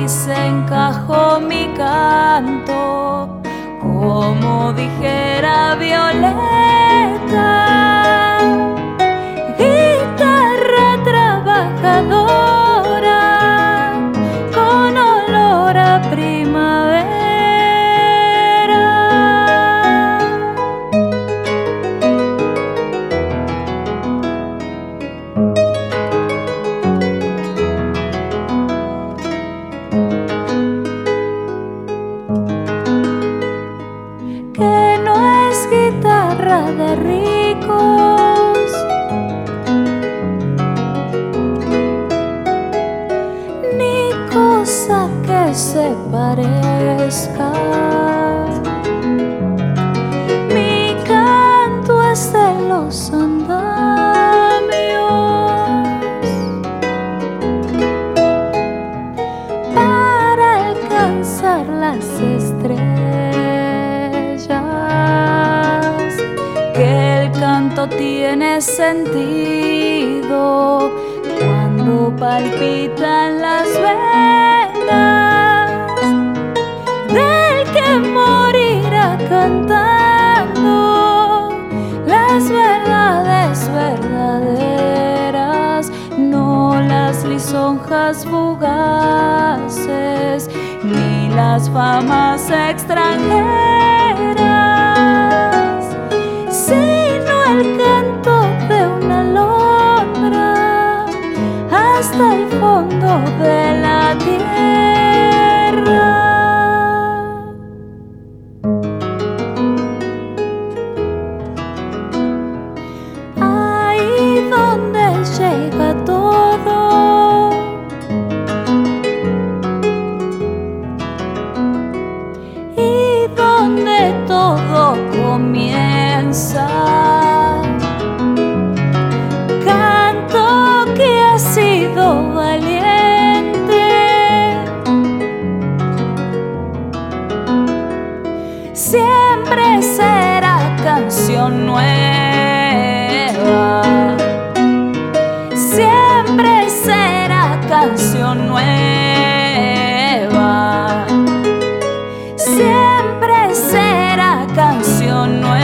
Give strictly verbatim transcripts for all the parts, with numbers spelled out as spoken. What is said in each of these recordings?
se encajó mi canto, como dijera Violeta, guitarra trabajadora con olor a primavera. Que no es guitarra de ricos, ni cosa que se parezca. Mi canto es de los andamios para alcanzar las estrellas. Que el canto tiene sentido cuando palpitan las venas del que morirá cantando las verdades verdaderas, no las lisonjas fugaces ni las famas extranjeras, sino el canto de una alondra hasta el fondo de la tierra. Ahí donde llega todo, y donde todo comienza. Canto que ha sido valiente, siempre será canción nueva, siempre será canción nueva, siempre será canción nueva.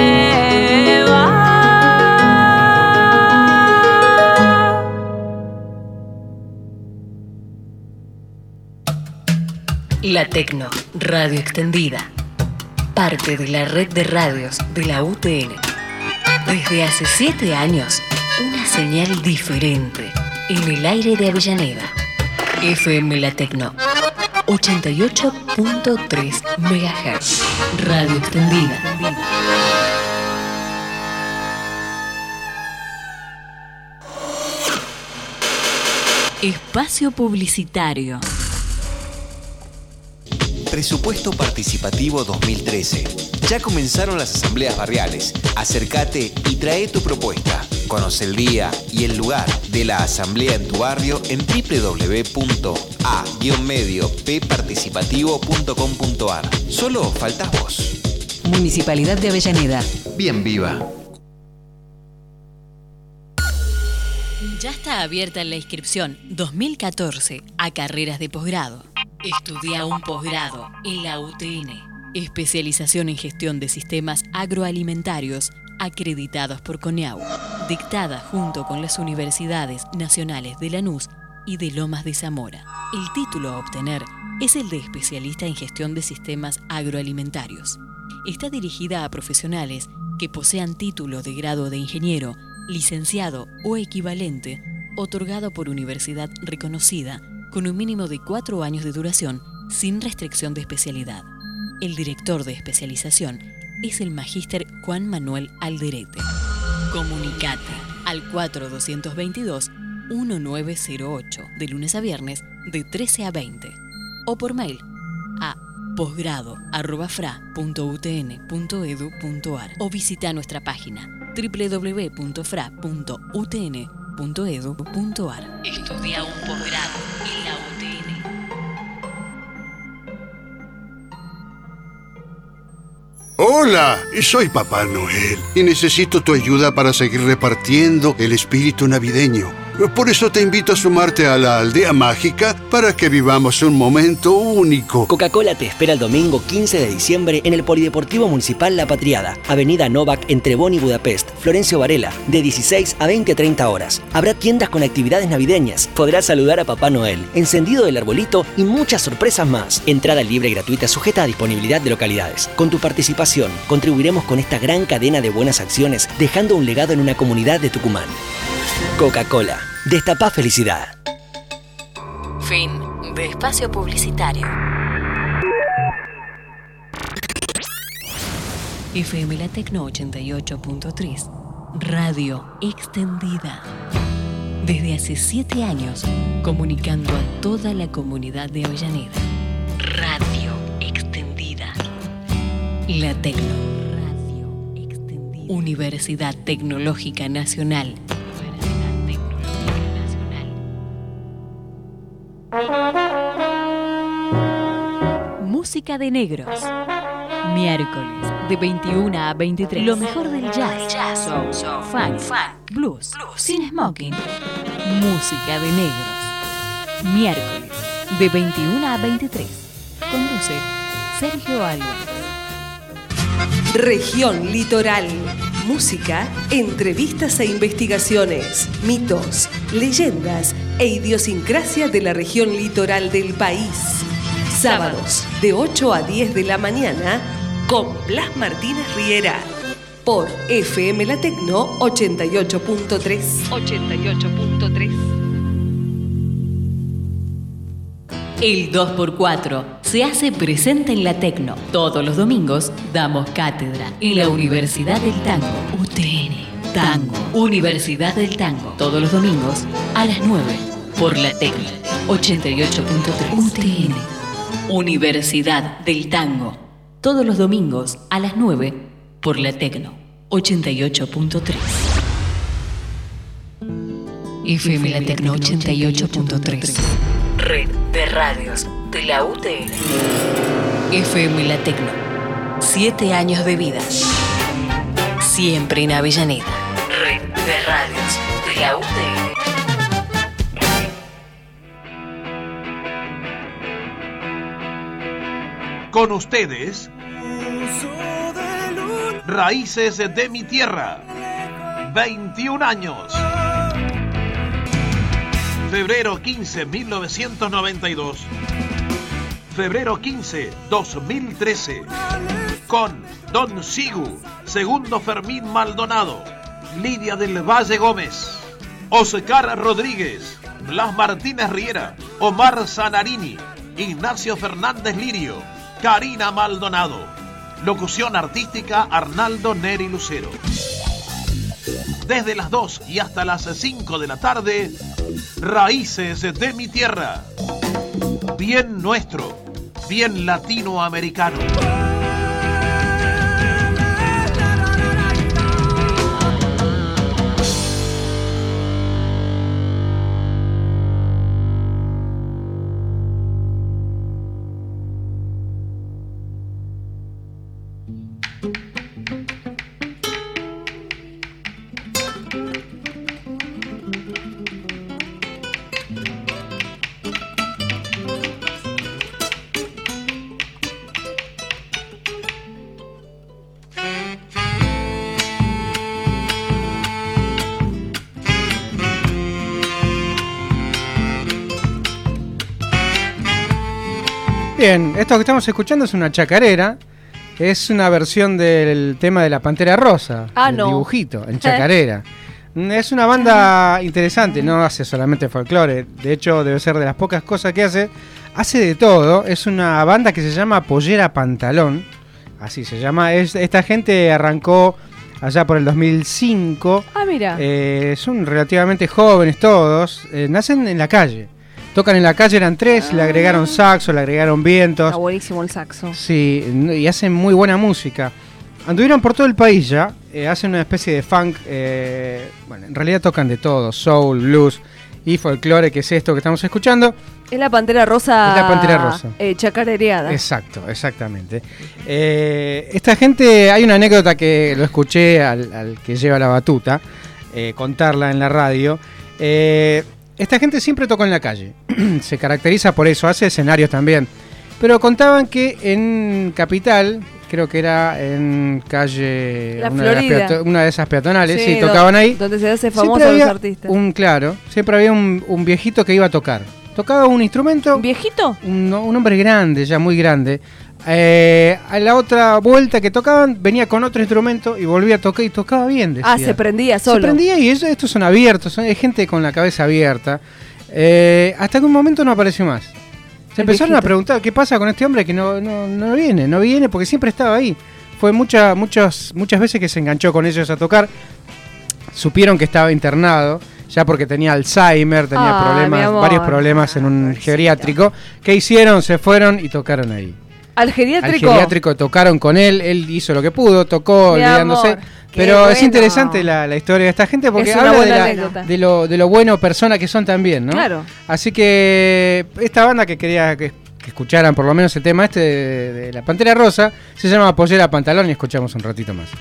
La Tecno, radio extendida, parte de la red de radios de la U T N. Desde hace siete años, una señal diferente en el aire de Avellaneda. F M La Tecno, ochenta y ocho punto tres megahertz, radio extendida. Espacio publicitario. Presupuesto Participativo dos mil trece. Ya comenzaron las asambleas barriales. Acércate y trae tu propuesta. Conoce el día y el lugar de la asamblea en tu barrio en w w w punto a guion medio p participativo punto com punto a r. Solo faltas vos. Municipalidad de Avellaneda. Bien viva. Ya está abierta la inscripción dos mil catorce a carreras de posgrado. Estudia un posgrado en la U T N. Especialización en gestión de sistemas agroalimentarios acreditados por CONEAU. Dictada junto con las universidades nacionales de Lanús y de Lomas de Zamora. El título a obtener es el de especialista en gestión de sistemas agroalimentarios. Está dirigida a profesionales que posean título de grado de ingeniero, licenciado o equivalente, otorgado por universidad reconocida, con un mínimo de cuatro años de duración, sin restricción de especialidad. El director de especialización es el magíster Juan Manuel Alderete. Comunicate al cuatro dos dos dos uno nueve cero ocho de lunes a viernes de trece a veinte o por mail a posgrado arroba fra punto u t n punto edu punto a r o visita nuestra página w w w punto fra punto u t n punto edu punto a r. Estudia un posgrado en la U T N. Hola, soy Papá Noel y necesito tu ayuda para seguir repartiendo el espíritu navideño. Por eso te invito a sumarte a la Aldea Mágica para que vivamos un momento único. Coca-Cola te espera el domingo quince de diciembre en el Polideportivo Municipal La Patriada, Avenida Novak entre Bonn y Budapest, Florencio Varela, de dieciséis a veinte treinta horas. Habrá tiendas con actividades navideñas, podrás saludar a Papá Noel, encendido del arbolito y muchas sorpresas más. Entrada libre y gratuita sujeta a disponibilidad de localidades. Con tu participación, contribuiremos con esta gran cadena de buenas acciones, dejando un legado en una comunidad de Tucumán. Coca-Cola. Destapá felicidad. Fin de espacio publicitario. F M La Tecno ochenta y ocho punto tres. Radio extendida. Desde hace siete años, comunicando a toda la comunidad de Avellaneda. Radio extendida. La Tecno. Radio extendida. Universidad Tecnológica Nacional. Música de negros. Miércoles de veintiuna a veintitrés. Lo mejor del jazz, jazz, soul, soul, funk, funk, blues, blues, sin smoking. Música de negros. Miércoles de veintiuna a veintitrés. Conduce Sergio Álvarez. Región Litoral. Música, entrevistas e investigaciones, mitos, leyendas e idiosincrasia de la región litoral del país. Sábados de ocho a diez de la mañana con Blas Martínez Riera por F M La Tecno ochenta y ocho punto tres. ochenta y ocho punto tres. El dos por cuatro se hace presente en La Tecno. Todos los domingos damos cátedra en la Universidad del Tango. U T N. Tango. Universidad del Tango. Todos los domingos a las nueve por La Tecno ochenta y ocho punto tres. U T N. Universidad del Tango. Todos los domingos a las nueve por La Tecno ochenta y ocho punto tres. F M La Tecno ochenta y ocho punto tres. Red de radios de la U T N. F M La Tecno. Siete años de vida. Siempre en Avellaneda. Red de radios de la U T N. Con ustedes, Raíces de mi Tierra. veintiún años. Febrero quince, mil novecientos noventa y dos. Febrero quince, dos mil trece. Con Don Sigu, Segundo Fermín Maldonado, Lidia del Valle Gómez, Oscar Rodríguez, Blas Martínez Riera, Omar Zanarini, Ignacio Fernández Lirio, Karina Maldonado. Locución artística Arnaldo Neri Lucero. Desde las dos y hasta las cinco de la tarde, Raíces de mi Tierra. Bien nuestro, bien latinoamericano. Bien, esto que estamos escuchando es una chacarera. Es una versión del tema de la Pantera Rosa. Ah, el no. dibujito, en chacarera. Es una banda interesante, no hace solamente folclore. De hecho, debe ser de las pocas cosas que hace. Hace de todo. Es una banda que se llama Pollera Pantalón. Así se llama. Es, esta gente arrancó allá por el dos mil cinco. Ah, mira. Eh, son relativamente jóvenes todos. Eh, nacen en la calle. Tocan en la calle, eran tres, ah. le agregaron saxo, le agregaron vientos. Está buenísimo el saxo. Sí, y hacen muy buena música. Anduvieron por todo el país ya, eh, hacen una especie de funk, eh, bueno, en realidad tocan de todo, soul, blues y folclore, que es esto que estamos escuchando. Es la Pantera Rosa. Es la Pantera Rosa. Eh, chacarereada. Exacto, exactamente. Eh, esta gente, hay una anécdota que lo escuché al, al que lleva la batuta, eh, contarla en la radio. Eh, esta gente siempre tocó en la calle. Se caracteriza por eso, hace escenarios también. Pero contaban que en Capital, creo que era en calle... La una, de las Florida. peato- una de esas peatonales, sí, do- tocaban ahí. Donde se hace Siempre famoso a los había artistas. Un, claro, siempre había un, un viejito que iba a tocar. Tocaba un instrumento... ¿Un viejito? Un, un hombre grande, ya muy grande. Eh, a la otra vuelta que tocaban, venía con otro instrumento y volvía a tocar y tocaba bien, decía. Ah, se prendía solo. Se prendía y eso, estos son abiertos, son, hay gente con la cabeza abierta. Eh, hasta que un momento no apareció más. Se El empezaron viejito. a preguntar qué pasa con este hombre que no, no, no viene, no viene porque siempre estaba ahí. Fue mucha, muchas, muchas veces que se enganchó con ellos a tocar. Supieron que estaba internado, ya porque tenía Alzheimer, tenía Ay, mi problemas, amor. varios problemas en un Pobrecito. geriátrico. ¿Qué hicieron? Se fueron y tocaron ahí. ¿Al Al geriátrico? geriátrico tocaron con él, él hizo lo que pudo, tocó Mi olvidándose. amor, qué Pero es bueno. interesante la, la historia de esta gente porque Es una habla de, buena la- anécdota. de lo, de lo bueno persona que son también, ¿no? Claro. Así que esta banda que quería que, que escucharan por lo menos el tema este de, de la Pantera Rosa se llama Pollera Pantalón y escuchamos un ratito más.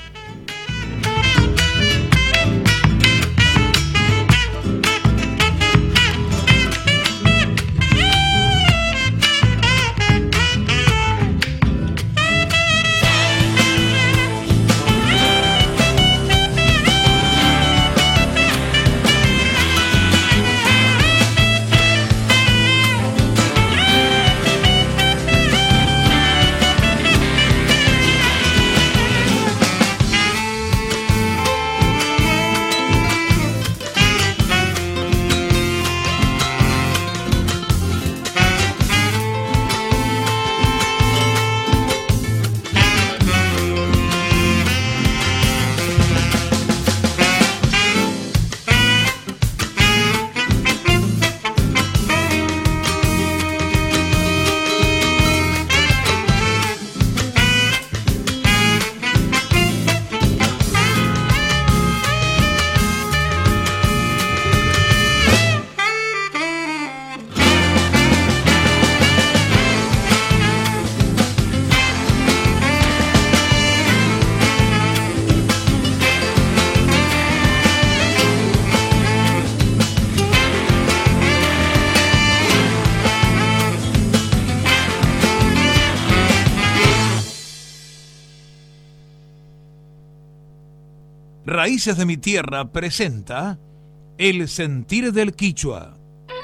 Raíces de mi Tierra presenta El Sentir del Quichua.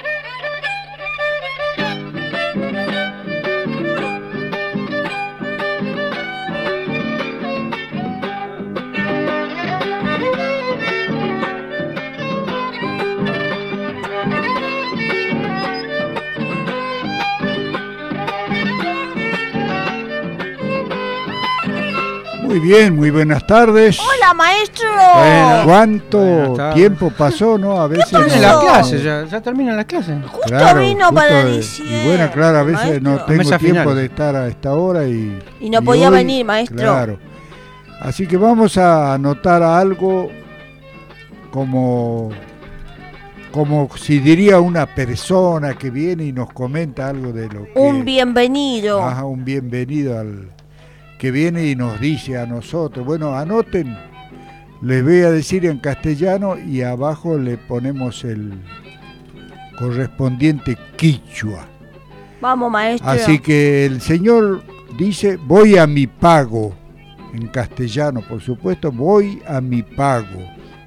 Muy bien, muy buenas tardes. Hola, maestro. Bueno. ¿Cuánto Buenas tardes. tiempo pasó, no? A veces Termina no- la clase, ya, ya termina la clase. Justo Claro, vino justo para de- diciembre. Y bueno, claro, a veces maestro. no tengo Mesa tiempo final. de estar a esta hora y... Y no podía hoy, venir, maestro. Claro. Así que vamos a anotar algo como... Como si diría una persona que viene y nos comenta algo de lo que... Un bienvenido. Ajá, un bienvenido al que viene y nos dice a nosotros. Bueno, anoten, les voy a decir en castellano y abajo le ponemos el correspondiente quichua. Vamos, maestro. Así que el señor dice, voy a mi pago, en castellano, por supuesto, voy a mi pago.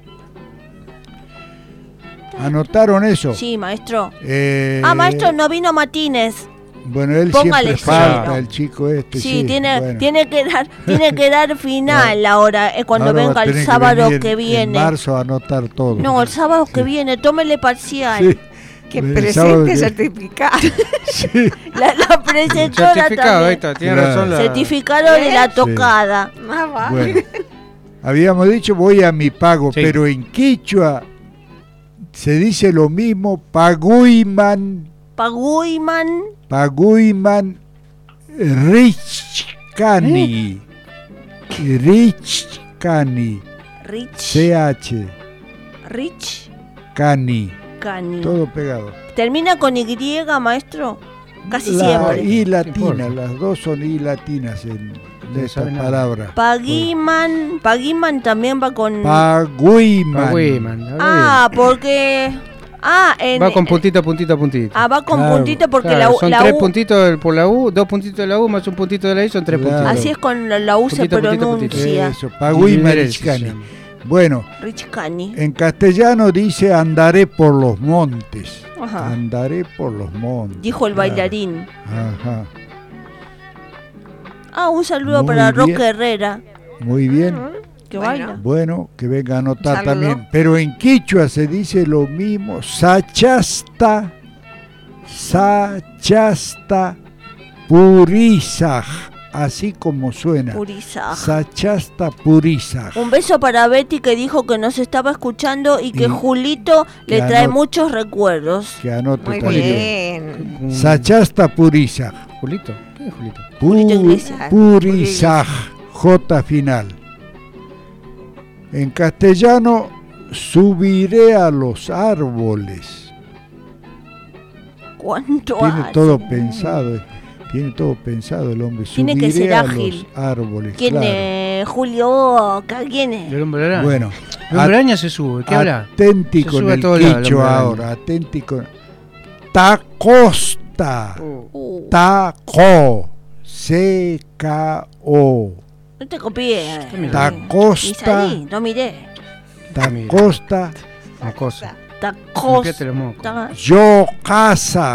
¿Anotaron eso? Sí, maestro. Eh, Ah, maestro, no vino Martínez. Bueno, él Póngale siempre falta, cero. el chico este. Sí, Sí, tiene, bueno. tiene que dar, tiene que dar final ahora, eh, cuando Ahora va a venga el tener sábado venir que en- viene. En marzo a anotar todo. No, el sábado que viene, tómele parcial. Sí. Que El sábado presente que- certificado. Sí. La, la preceptora Certificado, ahí también. está, tiene Claro. razón la... Certificado de la tocada. Ah, va. Bueno, habíamos dicho voy a mi pago, Sí. pero en quichua se dice lo mismo, paguiman, Paguyman. paguiman richkani, richkani, Rich. C H, Rich. cani, Cani. todo pegado. ¿Termina con Y, maestro? Casi La siempre. I importa. latina, las dos son I latinas en de esta saben nada. palabra. Paguiman. Paguiman también va con... Paguiman. Paguiman, habla Ah, porque... Ah, en, Va con puntito, puntito, puntito. Ah, va con Claro, puntito porque Claro, la U... son la tres U- puntitos del- por la U, dos puntitos de la U más un puntito de la I, son tres Claro. puntitos. Así es con la, la U se Puntito, puntito, pronuncia. Eso, Pagüí Diferencia se Marichcani. llama. Bueno, Richcani. en castellano dice andaré por los montes. Ajá. Andaré por los montes. Dijo el Claro. bailarín. Ajá. Ah, un saludo Muy para bien. Roque Herrera, Muy bien. que Bueno. baila. Bueno, que venga a anotar Saludo. también. Pero en quichua se dice lo mismo. Sachasta. Sachasta purizaj. Así como suena. Purizaj. Sachasta purizaj. Un beso para Betty que dijo que nos estaba escuchando y que Y- Julito le que trae anot- muchos recuerdos. Que anote Muy también. bien. Sachasta purizaj. Julito, ¿qué es Julito? Julito Iglesias. Purizaj. J final. En castellano, subiré a los árboles. ¿Cuánto Tiene hace? todo pensado. eh. Tiene todo pensado el hombre. Tiene que Subiré ser a ágil. los árboles. ¿Quién claro. es? Julio Boca, ¿quién es? El hombre araña. Bueno, el hombre araña se sube, ¿qué habla? atenti Se con sube a el todos lados el quicho hombre araña. ahora. Atenti con. Tacosta. Uh, Taco. C K O. no te copié. Tacosta. Isaí, no miré. Tacosta. Una cosa. Tacos. Limpiate los mocos. ta- Yo casa.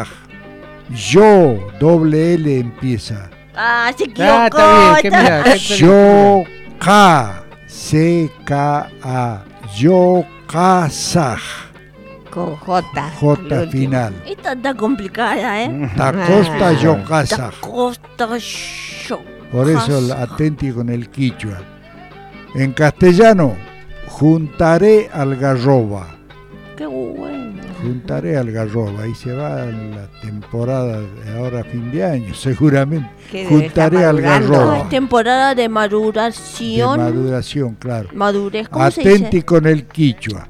Yo. Doble L empieza. Ah, se equivocó. Ah, está bien, que está- mira, Yo ca. C K A. Yo casa. Con J. J el final. Esta está complicada, ¿eh? Tacosta Ah. yo casa. Tacosta yo. Por eso el atenti con el quichua. En castellano, juntaré algarroba. Qué bueno. Juntaré algarroba. Ahí se va la temporada de ahora fin de año, seguramente. Que debe Juntaré estar madurando. Ah, algarroba. es temporada de De maduración. maduración, claro. Madurez, ¿cómo se Atenti dice? con el quichua.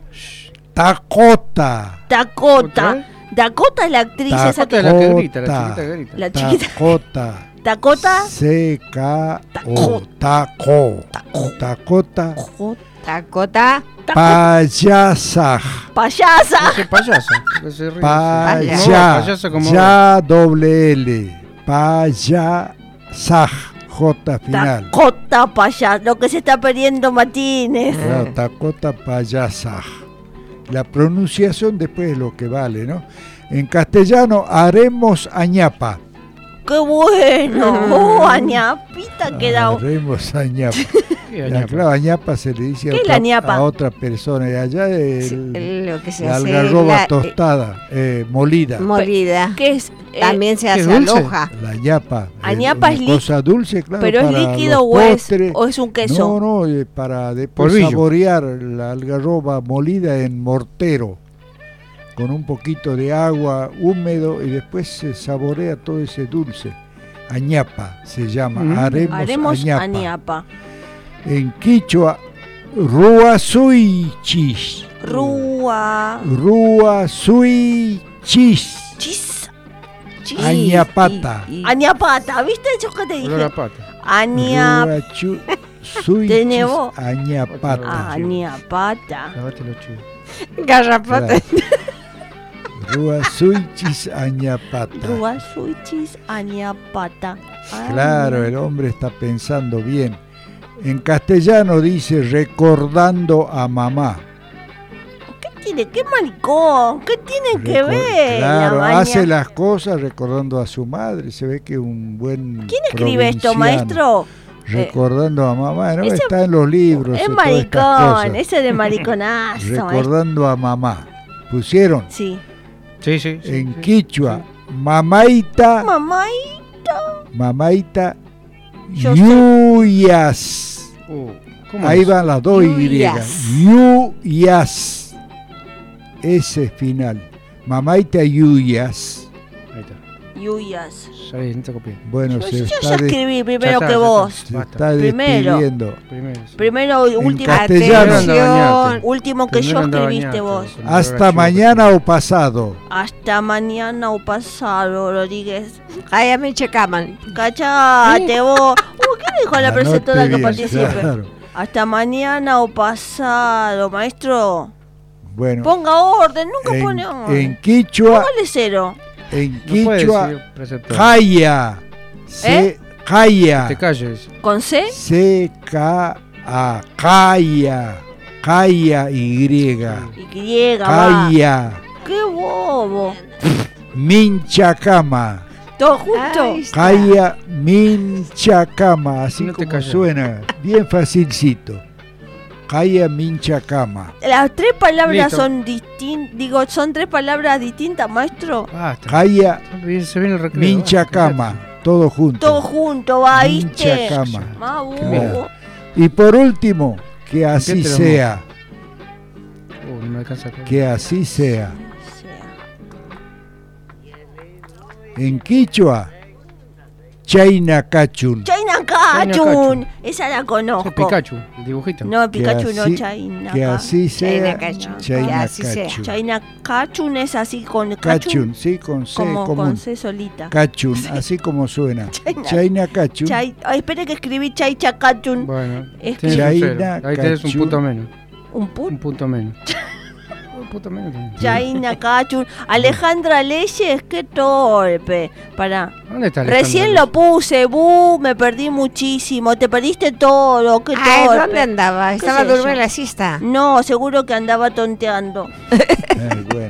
Tacota. Dakota. Dakota es la actriz esa Esta que... es la que grita, la Tacota. chiquita que grita. La chiquita. Tacota. Dakota. C K O. Taco. Tacota. Tacota. Payasa. Payasa. No sé, payaso. que se ríe. Paya. No, payaso como Ya doble L. Payasa. J final. Dakota payasa. Lo que se está perdiendo Martínez. Claro, Tacota payasa. La pronunciación después es lo que vale, ¿no? En castellano, haremos añapa. ¡Qué bueno! ¡Oh, añapita queda! Haremos añapa. ¿Qué Ya, añapa? claro, añapa se le dice a ¿Qué es otra, la ñapa? a otra persona. Y allá es Sí, el- el- lo que se la hace algarroba la- tostada, eh, molida. molida. ¿Qué es? Eh, También se ¿qué hace dulce? aloja. La ñapa. Añapa eh, es una lí- cosa dulce, claro. ¿Pero es para líquido los o es, postres. o es un queso? No, no, eh, para después Polvillo. saborear la algarroba molida en mortero, con un poquito de agua húmedo y después se saborea todo ese dulce. Añapa se llama, Mm. haremos, Haremos añapa. añapa. En quichua, ruasuichis. Rúa. Ruasuichis. Chis. Chis. Añapata. Añapata. ¿Viste eso que te Olor a dije? pata. Añapata. Ruachu- ¿Te suichis, nevó? añapata. Añapata. Lavate los chivos. Garrapata. Ruasuichis añapata. Rúa suichis añapata. Ah, Claro, el hombre está pensando bien. En castellano dice recordando a mamá. ¿Qué tiene? ¿Qué maricón? ¿Qué tiene que Recor- ver? Claro, la maña? hace las cosas recordando a su madre. Se ve que es un buen. ¿Quién escribe esto, provinciano. maestro? Recordando a mamá, ¿no? ese- Está en los libros. Es y todas estas maricón, cosas. ese de mariconazo. maestro. Recordando a mamá. Pusieron Sí. Sí, sí. sí, en sí. quichua, mamaita, Mamá, mamaita, Yo sé. yuyas. Uh, ¿cómo Ahí es? van las dos Y. Yuyas. Yuyas. Ese final. Mamaita yuyas. Ahí está. Yuyas. Ya ves, no te copié. Bueno, Yo, se yo está, ya de- escribí Ya primero está, que ya vos. está. se Basta. está Primero. despidiendo. Primero. sí. Primero, último, castellano. Primero anda a bañarte. último que yo Primero anda a escribiste bañarte, vos. con olor a Hasta chivo. mañana o pasado. Hasta mañana o pasado, Rodríguez. Cállame, checaman. Cachate vos. Uy, ¿qué dijo la Anote preceptora que bien, participe? claro. Hasta mañana o pasado, maestro. Bueno, Ponga orden, nunca en, pone orden. en quichua, Póngale cero. en No puede quichua, decir preceptor. Jaya, se, ¿Eh? Jaya, Te calles. ¿Con C? C K A, Jaya, Jaya Y, Y, va. Jaya, ¡Qué bobo! Minchacama, Todo junto. Ahí está. Jaya Minchacama, así No te como calles. suena, bien facilcito. Jaya Minchacama. Las tres palabras Listo. son distintas. Digo, son tres palabras distintas, maestro. Basta. Jaya Se viene el recreo. Minchacama, todo junto. Todo junto, va, ¿viste? Minchacama. Más Mira. bobo. Y por último, que así Limpiate los sea, Uh, no me alcanza a comer. que así sea. En quichua, Chaina Cachun. China Cachun. Cachun. Esa la Ese conozco. es Pikachu, el dibujito. No, Pikachu no, así- China. Que así sea, China Cachun. Chaina Que así sea. Cachun. China Cachun es así con Cachun, Cachun. sí, con C Como común. con C solita. Cachun, así como suena. China. Chaina Cachun. Chay, ay, espere que escribí Chaicha Cachun. Bueno, Es tienes que- un cero. Chaina Ahí tenés un Cachun. punto menos. Un Un punto. punto menos. Un punto menos. tenés. China Cachun. Alejandra Leyes, qué torpe. Pará. ¿Dónde está Recién Alejandra? lo puse, bu, me perdí muchísimo. Te perdiste todo, qué Ay, torpe. ¿dónde andaba? ¿Qué Estaba es durmiendo en eso? la siesta. No, seguro que andaba tonteando. Ay, bueno.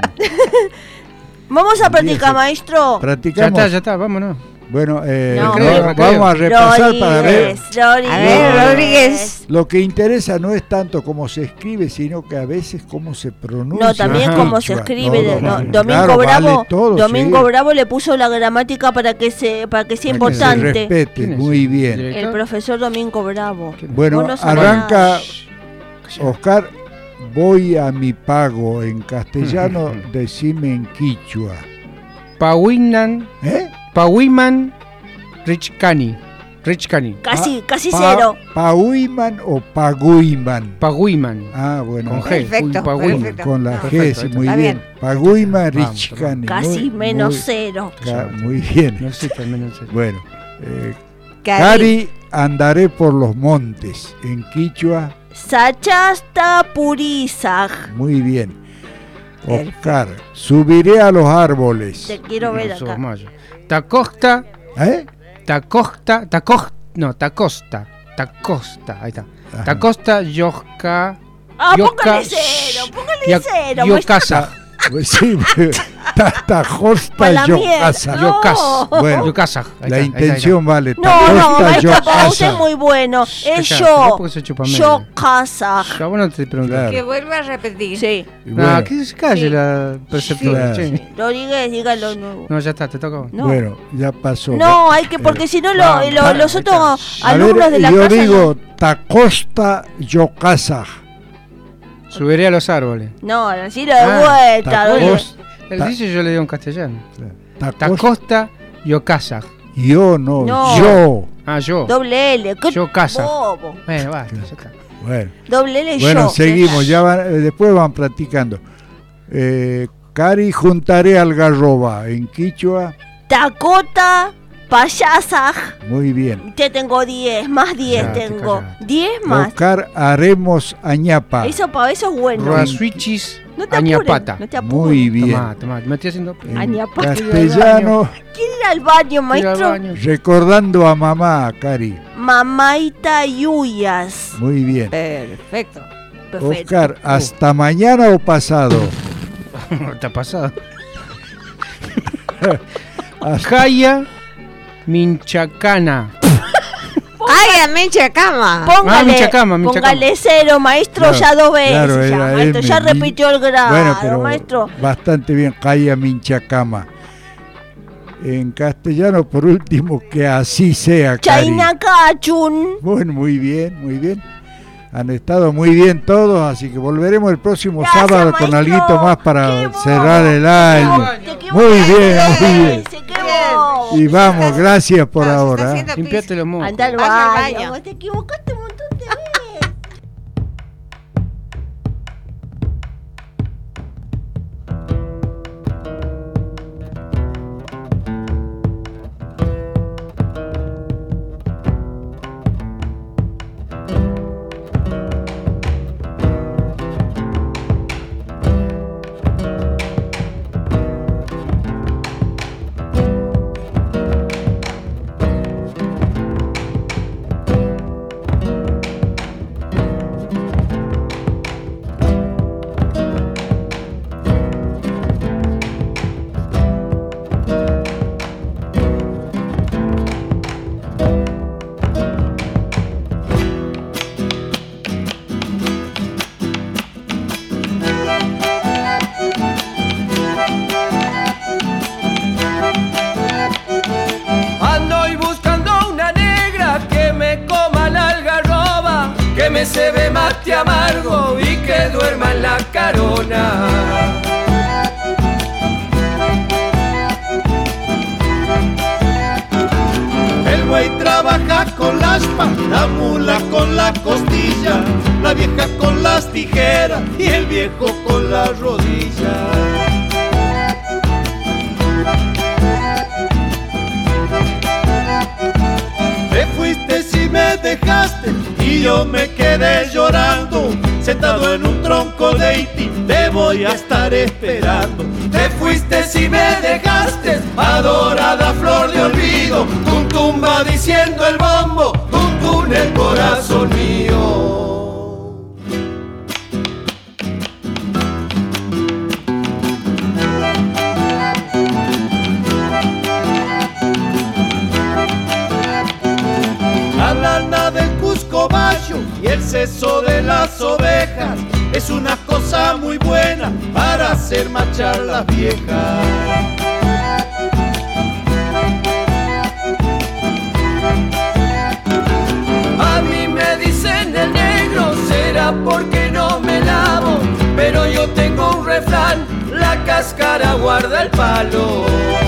Vamos a practicar, Empieza. maestro. Ya Practicamos. está, ya está, vámonos. Bueno, eh, No. va- Recreo, recreo. vamos a repasar para ver. Rodríguez, Rodríguez. A ver, Rodríguez. Lo que interesa no es tanto cómo se escribe, sino que a veces cómo se pronuncia. No, también Ajá. cómo se Quichua. escribe. No, de- no, no, no, Domingo claro, Bravo, vale todo, Domingo sí. Bravo le puso la gramática para que se, para que sea Para que se importante. respete, ¿Quién es? muy bien. ¿Director? El profesor Domingo Bravo. Bueno, Vos no sabés arranca nada. Oscar, voy a mi pago en castellano, decime en quichua. Pawinan, ¿Eh? Pawiman, Richkani. Richkani. Casi, casi Pa- cero. ¿Pauiman o Paguiman? Pawiman. Ah, bueno. Con G. Perfecto, Pawiman. perfecto. Con la No. G, Perfecto, sí, ahí muy está. bien. Está Paguiman Vamos, Richkani. Casi muy- menos muy- cero. ca- Muy bien. No existe el menos cero. Bueno, eh, Cari. Cari, andaré por los montes. En quichua, Sachasta Purizaj. muy bien. Oscar, subiré a los árboles. Te quiero ver No sos acá. mayo. Tacosta, ¿Eh? Tacosta, Tacosta, no, Tacosta, Tacosta, ahí está. Ajá. Tacosta, Yoska, Ah, Yoka- póngale cero, póngale Ya- cero. Yokasa, Pues sí, Tajosta Pa' la yo mierda. casa. No. Yokas, Bueno, Yokasa. ahí la está, ahí está, ahí intención vale. No, no, Tajosta yo maestro, para usted es casa. muy bueno. Es Callate, yo. no porque se chupa medio. Yo casa. está. Ya vos no te preguntas. Claro. Que vuelva a repetir. Sí. Y No, bueno, que se calle Sí. la preceptora. Sí. che. Rodríguez, dígalo nuevo. No, ya está, te toca a vos. No. bueno, ya pasó. No, hay que, porque Eh, si no, lo- vamos, lo- vamos, los ahí otros a alumnos ver, de la yo casa. digo Tacosta yo casa. Subiré a los árboles. No, no, así lo de Ah, vuelta. Tacos- Rodríguez. Él Ta- dice, yo le digo en castellano. Tacosta, Tacosta, Yokasa. yo no, No. yo. Ah, yo. Doble L. ¿Qué Yo casa. bobo? Bueno, basta, ya está. Bueno, Doble L bueno yo. seguimos, ya van- eh, después van practicando. Eh, Cari, juntaré algarroba. En quichua, Tacota, payasaj. muy bien. Te tengo diez, más diez Ya, te tengo. callaste. diez más. Oscar, haremos añapa. Eso para eso es bueno. Roasuichis, No te apures, Añapata. no te apures. Muy bien. Tomá, tomá, me estoy haciendo. En Añapata. castellano, ¿Quiere ir al baño, Ir al maestro? baño. recordando a mamá, Cari. Mamaita Yuyas. Muy bien. Perfecto. Perfecto. Oscar, ¿hasta mañana o pasado? Está pasado. Jaya Minchacana. ¡Ay, a Mencha Cama! Póngale, Ah, Michacama, Michacama. póngale cero, maestro, Claro, ya dos veces. claro, ya, era maestro, él, ya mi- repitió el grado, Bueno, pero maestro. bastante bien. Jaya Minchacama. En castellano, por último, que así sea, Cari. Chaina Cachun. Bueno, muy bien, muy bien. Han estado muy bien todos, así que volveremos el próximo Gracias, sábado con maestro. algo más para Qué bobo. cerrar el año. Te equivocaste, Muy bien, muy bien. se quedó. Y vamos, gracias por No, se está ahora. haciendo pis. Limpiate los mocos. Anda al Vaya al baño. baño. Te equivocaste un montón de veces. se ve mate amargo y que duerma en la carona. El buey trabaja con la aspa, la mula con la costilla, la vieja con las tijeras y el viejo con la rodilla. Te fuiste si me dejaste y yo me quedé llorando, sentado en un tronco de iti, te voy a estar esperando. Te fuiste si me dejaste, adorada flor de olvido, tum tum va diciendo el bombo, tum tum el corazón mío. La lana del Cusco Bayo y el seso de las ovejas es una cosa muy buena para hacer marchar las viejas. A mí me dicen el negro, será porque no me lavo, pero yo tengo un refrán, la cáscara guarda el palo.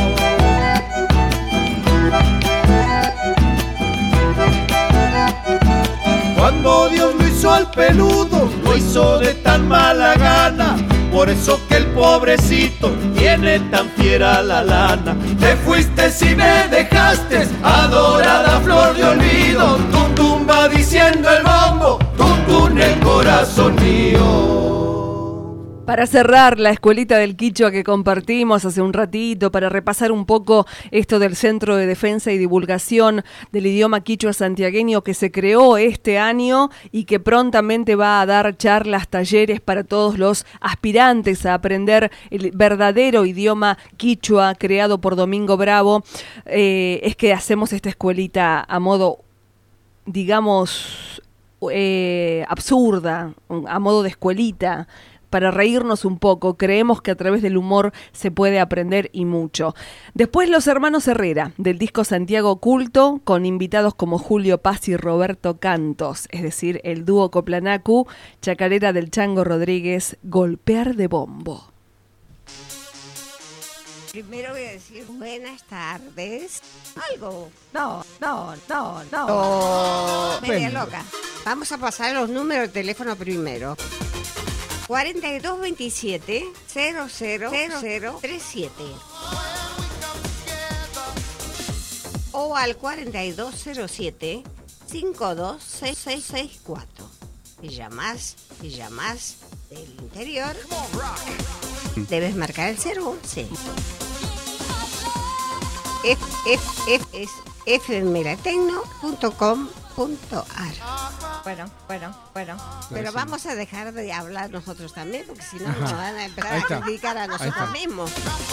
Cuando Dios lo hizo al peludo, lo hizo de tan mala gana, por eso que el pobrecito tiene tan fiera la lana. Te fuiste si me dejaste, adorada flor de olvido, tum tum va diciendo el bombo, tum tum el corazón mío. Para cerrar la escuelita del Quichua que compartimos hace un ratito, para repasar un poco esto del Centro de Defensa y Divulgación del Idioma Quichua Santiagueño que se creó este año y que prontamente va a dar charlas, talleres para todos los aspirantes a aprender el verdadero idioma quichua creado por Domingo Bravo, eh, es que hacemos esta escuelita a modo, digamos, eh, absurda, a modo de escuelita, para reírnos un poco. Creemos que a través del humor se puede aprender y mucho. Después los hermanos Herrera, del disco Santiago Culto, con invitados como Julio Paz y Roberto Cantos, es decir, el dúo Coplanacu, chacarera del Chango Rodríguez, Golpear de Bombo. Primero voy a decir buenas tardes. Algo. No, no, no, no. Oh, media loca. Vamos a pasar los números de teléfono primero. cuarenta y dos veintisiete cero cero cero cero treinta y siete o al cuarenta y dos cero siete cincuenta y dos sesenta y seis sesenta y cuatro. Y llamas, y llamas del interior. Debes marcar el cero once. F, F, F, es f meratecno punto com punto ar. Bueno, bueno, bueno. Pero vamos a dejar de hablar nosotros también, porque si no nos van a empezar a criticar a nosotros mismos.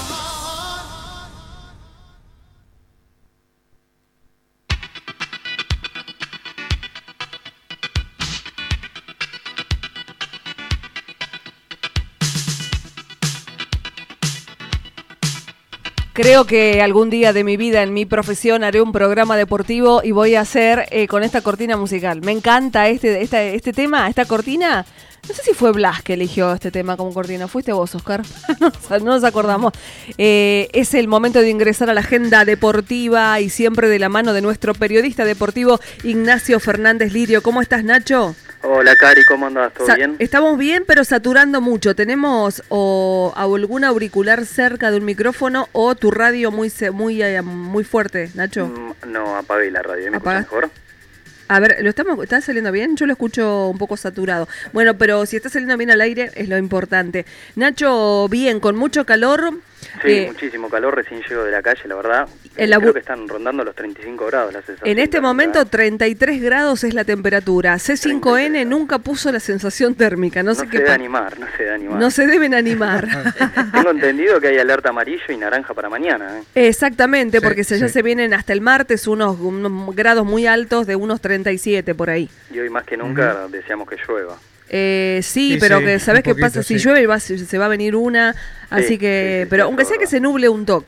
Creo que algún día de mi vida, en mi profesión, haré un programa deportivo y voy a hacer eh, con esta cortina musical. Me encanta este, esta, este tema, esta cortina. No sé si fue Blas que eligió este tema como cortina. ¿Fuiste vos, Oscar? no, no nos acordamos. Eh, es el momento de ingresar a la agenda deportiva y siempre de la mano de nuestro periodista deportivo Ignacio Fernández Lirio. ¿Cómo estás, Nacho? Hola, Cari, ¿cómo andás? ¿Todo Sa- bien? Estamos bien, pero saturando mucho. ¿Tenemos o algún auricular cerca de un micrófono o tu radio muy muy muy fuerte, Nacho? Mm, no, apagué la radio. ¿Me Apaga. escuchas mejor? A ver, ¿lo estamos, ¿está saliendo bien? Yo lo escucho un poco saturado. Bueno, pero si está saliendo bien al aire es lo importante. Nacho, bien, con mucho calor. Sí, eh, muchísimo calor, recién llego de la calle, la verdad. El Eh, abu- Creo que están rondando los treinta y cinco grados la sensación. En este térmica. momento treinta y tres grados es la temperatura. C cinco N nunca puso la sensación térmica. No, No sé se qué debe pa- animar, no se debe animar. No se deben animar. Tengo entendido que hay alerta amarillo y naranja para mañana. ¿eh? Exactamente, Sí, porque se, ya sí. se vienen hasta el martes unos, unos grados muy altos de unos treinta y siete por ahí. Y hoy más que nunca deseamos que llueva. Eh, sí, Sí, pero sí, que ¿sabés un qué poquito, pasa? Si sí. llueve va, se se va a venir una, así Sí, que, sí, sí, pero sí, aunque eso sea que es se nuble un toque.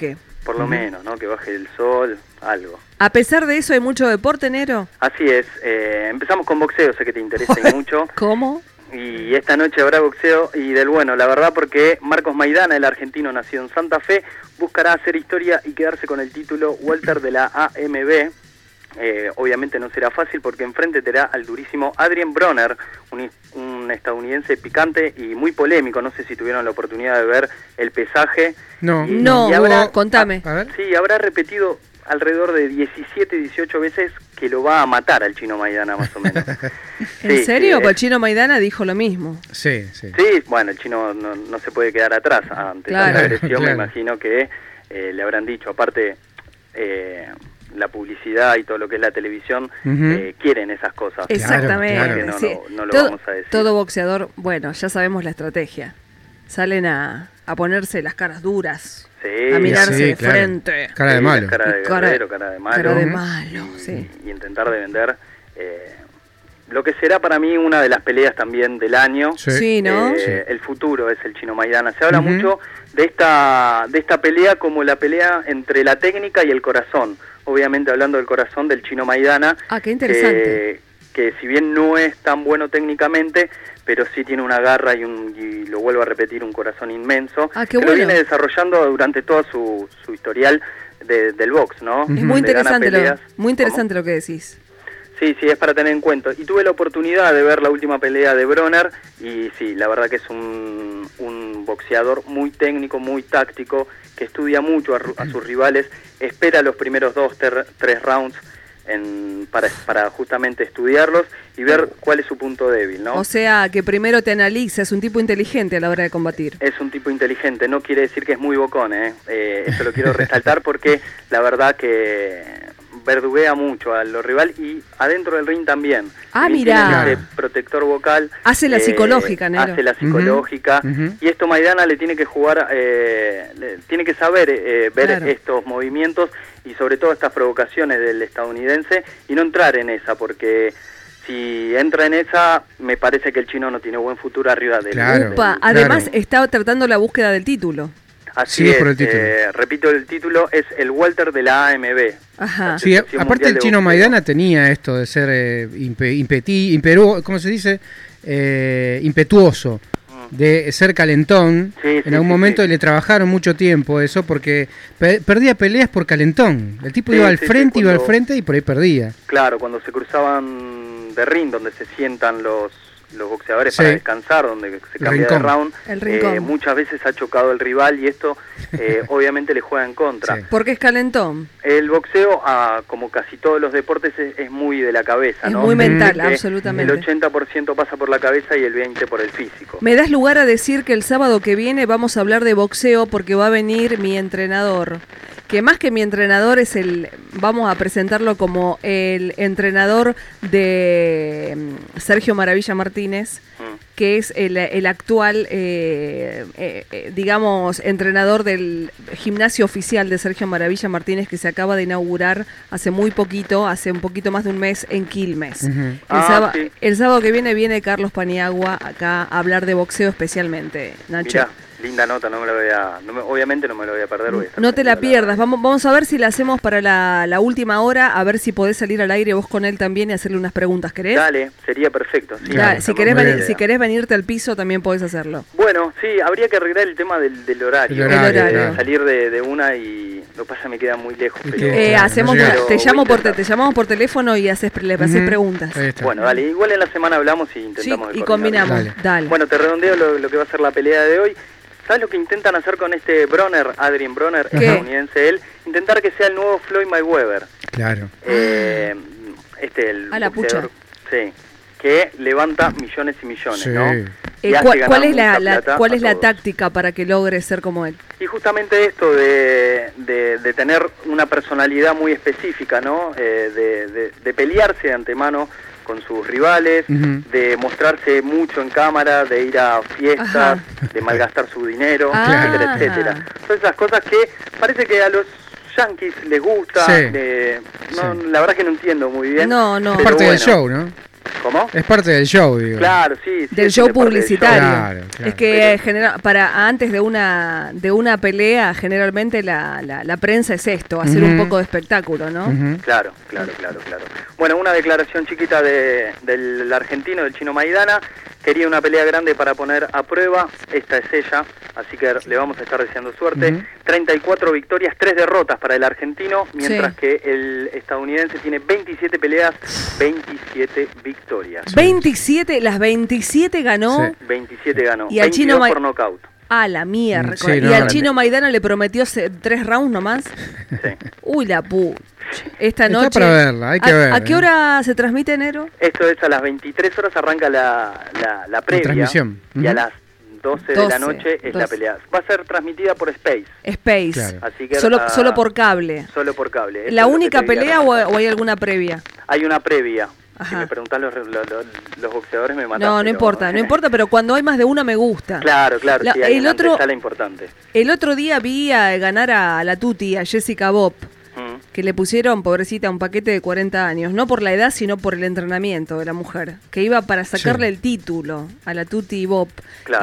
por lo Ujú. menos, ¿no? Que baje el sol, algo. A pesar de eso, ¿hay mucho deporte, Nero? Así es, eh, empezamos con boxeo, sé que te interesa y mucho. ¿Cómo? Y esta noche habrá boxeo y del bueno, la verdad, porque Marcos Maidana, el argentino nacido en Santa Fe, buscará hacer historia y quedarse con el título welter de la A M B. Eh, obviamente no será fácil porque enfrente tendrá al durísimo Adrien Broner, un, un estadounidense picante y muy polémico. No sé si tuvieron la oportunidad de ver el pesaje. No, Y- no, y habrá- Hugo, contame. A ver. Sí, habrá repetido alrededor de diecisiete, dieciocho veces que lo va a matar al chino Maidana, más o menos. ¿En Sí, serio? sí, Pues eh, el chino Maidana dijo lo mismo. Sí, sí. Sí, bueno, el chino no, no se puede quedar atrás ante Claro. tanta agresión, me Claro. imagino que eh, le habrán dicho. Aparte, eh, la publicidad y todo lo que es la televisión Ujú. eh, quieren esas cosas. Exactamente. claro. Que no, sí. no- no lo todo, vamos a decir. todo boxeador, bueno, ya sabemos la estrategia. Salen a, a ponerse las caras duras, Sí, a mirarse sí, de claro. frente. Cara de sí, malo. Cara de Y cara- guerrero, cara de malo. cara de Ujú. malo, y, sí. y intentar de vender eh, lo que será para mí una de las peleas también del año. Sí. Sí, ¿no? Eh, Sí. El futuro es el chino Maidana. Se habla Ujú. mucho de esta de esta pelea como la pelea entre la técnica y el corazón. Obviamente hablando del corazón del chino Maidana. Ah, qué interesante. Que, que si bien no es tan bueno técnicamente, pero sí tiene una garra y, un, y lo vuelvo a repetir, un corazón inmenso. Ah, qué que bueno. lo viene desarrollando durante todo su, su historial de- del box, ¿no? Es muy Donde gana interesante, lo, peleas. muy interesante lo que decís. Sí, sí, es para tener en cuenta. Y tuve la oportunidad de ver la última pelea de Broner y sí, la verdad que es un, un boxeador muy técnico, muy táctico, que estudia mucho a, ru- a sus rivales, espera los primeros dos, ter- tres rounds en, para, para justamente estudiarlos y ver cuál es su punto débil, ¿no? O sea, que primero te analiza, es un tipo inteligente a la hora de combatir. Es un tipo inteligente, no quiere decir que es muy bocón, ¿eh? Eh, eso lo quiero resaltar porque la verdad que verduguea mucho a los rivales y adentro del ring también. Ah, Bien mirá. tiene ese protector vocal. Hace la psicológica, Nero. Hace la psicológica. Ujú, ujú. Y esto Maidana le tiene que jugar, eh, le- tiene que saber eh, ver Claro. estos movimientos y sobre todo estas provocaciones del estadounidense y no entrar en esa porque... Si entra en esa, me parece que el chino no tiene buen futuro arriba del... Claro. del- Upa, claro. además está tratando la búsqueda del título. Así Sí, es, por el título. eh, repito el título, es el welter de la A M B. Ajá. Sí, Asociación aparte Mundial el de chino Boxeo. Maidana tenía esto de ser eh, impe, impetí, imperu- ¿cómo se dice? Eh, impetuoso, de ser calentón. Sí, en sí, algún sí, momento sí. le trabajaron mucho tiempo eso porque pe- perdía peleas por calentón. El tipo Sí, iba al sí, sí, frente, iba al cuando- frente y por ahí perdía. Claro, cuando se cruzaban de ring, donde se sientan los, los boxeadores Sí. para descansar, donde se cambia rincón. de round, El rincón. eh, muchas veces ha chocado el rival y esto eh, obviamente le juega en contra. Sí. Porque es calentón. El boxeo, ah, como casi todos los deportes, es, es muy de la cabeza, Es ¿no? muy mental, Que absolutamente. El ochenta por ciento pasa por la cabeza y el veinte por ciento por el físico. Me das lugar a decir que el sábado que viene vamos a hablar de boxeo porque va a venir mi entrenador. Que más que mi entrenador es el, vamos a presentarlo como el entrenador de mm, Sergio Maravilla Martínez, Mm. que es el, el actual, eh, eh, eh, digamos, entrenador del gimnasio oficial de Sergio Maravilla Martínez que se acaba de inaugurar hace muy poquito, hace un poquito más de un mes en Quilmes. Ujú. El, Ah, sába- sí. el sábado que viene viene Carlos Paniagua acá a hablar de boxeo especialmente, Nacho. Mirá, linda nota, no me la voy a, no me- obviamente no me lo voy a perder. voy a estar No te la pendiente, pierdas, vamos, vamos a ver si la hacemos para la, la última hora, a ver si podés salir al aire vos con él también y hacerle unas preguntas, ¿querés? Dale, sería perfecto. Sí, Dale, me si, gusta querés más la venir, idea. si querés venirte al piso también podés hacerlo. Bueno, sí, habría que arreglar el tema del, del horario. El horario, de claro. salir de, de una y lo que pasa me queda muy lejos. Y Pero, que- Eh, claro, hacemos no una- llega. te Pero llamo voy a por te, intentar. te llamamos por teléfono y haces, pre- le haces Ujú. preguntas. Ahí está. Bueno, dale, igual en la semana hablamos y Sí, intentamos de y coordinar. combinamos, Dale. dale. Bueno, te redondeo lo, lo que va a ser la pelea de hoy. ¿Sabes lo que intentan hacer con este Broner, Adrien Broner, ¿Qué? estadounidense él? Intentar que sea el nuevo Floyd Mayweather. Claro. Eh, este, el A la boxeador, sí, que levanta millones y millones, Sí. ¿no? Eh, Y hace ¿cuál, ganar cuál es la, mucha la- plata cuál a es la todos. táctica para que logre ser como él? Y justamente esto de, de, de tener una personalidad muy específica, ¿no? Eh, de, de, de pelearse de antemano con sus rivales, Ujú. de mostrarse mucho en cámara, de ir a fiestas, Ajá. de malgastar su dinero, Ah. etcétera, etcétera. Todas esas cosas que parece que a los yankees les gusta. Sí. eh, no, Sí. La verdad que no entiendo muy bien. No, no. Es pero parte del bueno. show, ¿no? ¿Cómo? Es parte del show, digo. Claro, sí. sí Del show publicitario. Claro, claro. Es que eh, genera, para antes de una de una pelea, generalmente la, la, la prensa es esto, hacer Uh-huh. un poco de espectáculo, ¿no? Uh-huh. Claro, claro, claro, claro. Bueno, una declaración chiquita de, del argentino, del Chino Maidana. Quería una pelea grande para poner a prueba. Esta es ella, así que le vamos a estar deseando suerte. Uh-huh. treinta y cuatro victorias, tres derrotas para el argentino, mientras Sí. que el estadounidense tiene veintisiete peleas, veintisiete victorias. veintisiete, las veintisiete ganó. Sí. veintisiete ganó, Y al Chino veintidós Ma- por nocaut. A la mierda. Sí, y no, al no, Chino Maidana le prometió se- tres rounds nomás. Sí. Uy, la pucha. Esta Está noche. para verla, hay que ¿A, ver, ¿A qué eh. hora se transmite, enero? Esto es a las veintitrés horas arranca la, la, la previa transmisión. y a Ujú. las doce, de la doce, noche es la doce. pelea. Va a ser transmitida por Space, Space. Claro. así que Solo, ah, solo por cable. solo por cable. Eso ¿La es lo que única te diría, pelea Rafa. o, o hay alguna previa? Hay una previa. Si Ajá. me preguntan los, los, los, los boxeadores me matan. No, no pero- importa, no importa, pero cuando hay más de una me gusta. Claro, claro, La- sí, hay el una otro- antesala importante. El otro día vi a ganar a la Tuti, a Jessica Bob, Mm. que le pusieron, pobrecita, un paquete de cuarenta años, no por la edad, sino por el entrenamiento de la mujer, que iba para sacarle Sí. el título a la Tuti Bob. Claro,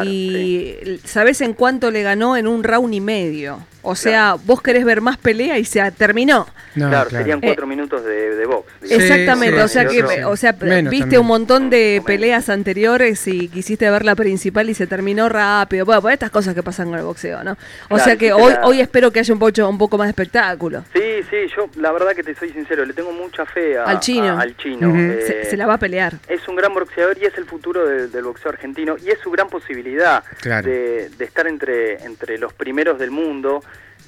y ¿sabés en cuánto le ganó? En un round y medio. O sea, vos querés ver más pelea y se terminó. No, claro, claro. serían Eh, cuatro minutos de, de box. digamos. Exactamente, sí, o sea sí, que, sí, sí. o sea, Menos viste también. un montón de Menos. peleas anteriores y quisiste ver la principal y se terminó rápido. Bueno, pues estas cosas que pasan con el boxeo, ¿no? O Claro, sea que sí, hoy, la- hoy espero que haya un poco, un poco más de espectáculo. Sí, sí, yo la verdad que te soy sincero, le tengo mucha fe a- Al chino. a- al chino. Ujú. eh, Se, se la va a pelear. Es un gran boxeador y es el futuro de- del boxeo argentino y es su gran posibilidad Claro. de, de estar entre, entre los primeros del mundo.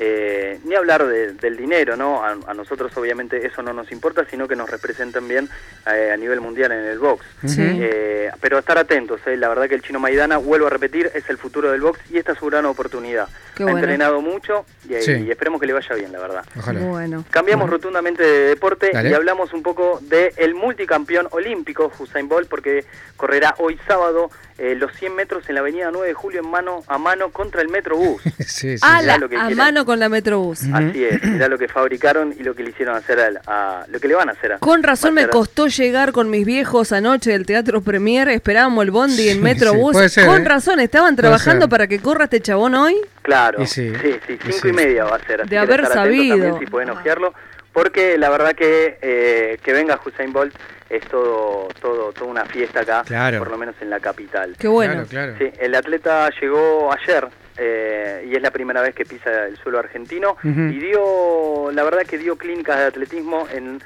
Eh, ni hablar de- del dinero, ¿no? A, a nosotros obviamente eso no nos importa, sino que nos representan bien eh, a nivel mundial en el box. Sí. Eh, pero estar atentos, eh, la verdad que el Chino Maidana, vuelvo a repetir, es el futuro del box y esta es su gran oportunidad. Qué ha bueno. entrenado mucho y, Sí. y esperemos que le vaya bien, la verdad. Ojalá. Bueno. Cambiamos rotundamente de deporte Dale. y hablamos un poco del multicampeón olímpico Usain Bolt, porque correrá hoy sábado eh, los cien metros en la avenida nueve de julio en mano a mano contra el Metrobús. Sí, sí. A, mirá la, lo que a quieren. mano con la Metrobús. Ujú. Así es, mirá lo que fabricaron y lo que le hicieron hacer al- a, lo que le van a hacer a, Con razón va a me ser- costó llegar con mis viejos anoche del Teatro Premier, esperábamos el bondi en Sí, Metrobús. sí, puede ser, Con ¿eh? razón, estaban Puede trabajando ser. para que corra este chabón hoy. Claro, Y sí, sí. sí, Y cinco sí. y media va a ser. Así De que haber estar atentos sabido. también, si pueden ojearlo, porque la verdad que eh, que venga Usain Bolt es todo, todo, toda una fiesta acá, Claro. por lo menos en la capital. Qué bueno. Claro, claro. Sí, el atleta llegó ayer eh, y es la primera vez que pisa el suelo argentino Ujú. y dio, la verdad que dio clínicas de atletismo en,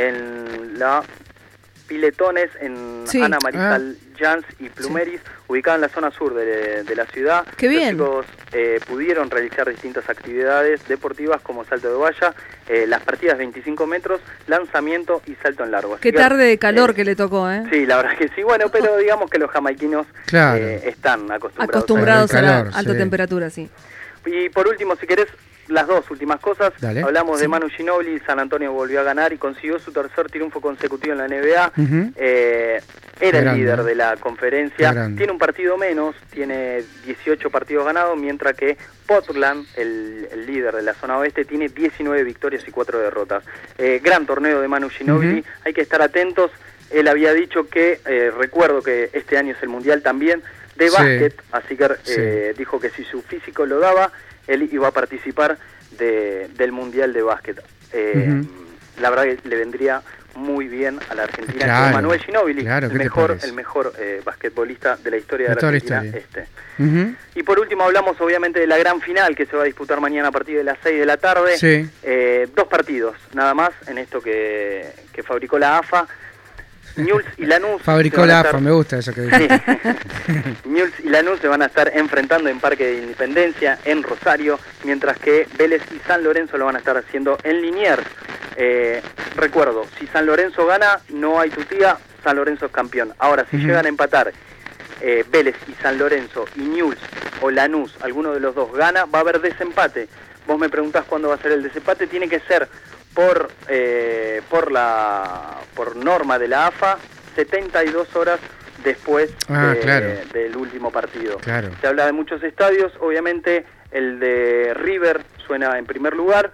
en la Piletones, en Sí. Ana Mariscal Jans y Plumeris, ubicada en la zona sur de, de la ciudad. Qué bien. Los chicos eh, pudieron realizar distintas actividades deportivas como salto de valla, eh, las partidas veinticinco metros, lanzamiento y salto en largo. Así Qué que, tarde de calor eh, que le tocó, ¿eh? Sí, la verdad que sí. Bueno, pero digamos que los jamaiquinos Claro. eh, están acostumbrados. Acostumbrados al a la calor, alta sí. temperatura, sí. Y por último, si querés, las dos últimas cosas. Dale. Hablamos de Sí. Manu Ginóbili. San Antonio volvió a ganar y consiguió su tercer triunfo consecutivo en la N B A. Ujú. Eh, era Qué el grande, líder ¿no? de la conferencia. Qué grande. Tiene un partido menos, tiene dieciocho partidos ganados, mientras que Portland, el, el líder de la zona oeste, tiene diecinueve victorias y cuatro derrotas. Eh, gran torneo de Manu Ginóbili. Ujú. Hay que estar atentos. Él había dicho que, eh, recuerdo que este año es el Mundial también de Sí. básquet, así que eh, dijo que si su físico lo daba, él iba a participar de, del Mundial de Básquet. Eh, Ujú. La verdad que le vendría muy bien a la Argentina. Claro, con Manuel Ginóbili, claro, el, ¿qué te mejor, parece? el mejor eh, basquetbolista de la historia De de, toda la la Argentina. historia. Este. Ujú. Y por último hablamos obviamente de la gran final que se va a disputar mañana a partir de las seis de la tarde. Sí. Eh, dos partidos nada más en esto que, que fabricó la A F A. Newell's y Lanús. Fabricó se van a la estar- A F A, me gusta eso que dice. Newell's y Lanús se van a estar enfrentando en Parque de Independencia, en Rosario, mientras que Vélez y San Lorenzo lo van a estar haciendo en Liniers. Eh, recuerdo, si San Lorenzo gana, no hay tutía, San Lorenzo es campeón. Ahora, si Ujú. llegan a empatar eh, Vélez y San Lorenzo y Newell's o Lanús, alguno de los dos gana, va a haber desempate. Vos me preguntás cuándo va a ser el desempate, tiene que ser por eh, por la por norma de la A F A setenta y dos horas después Ah, de- claro. del último partido. Claro. Se habla de muchos estadios, obviamente el de River suena en primer lugar,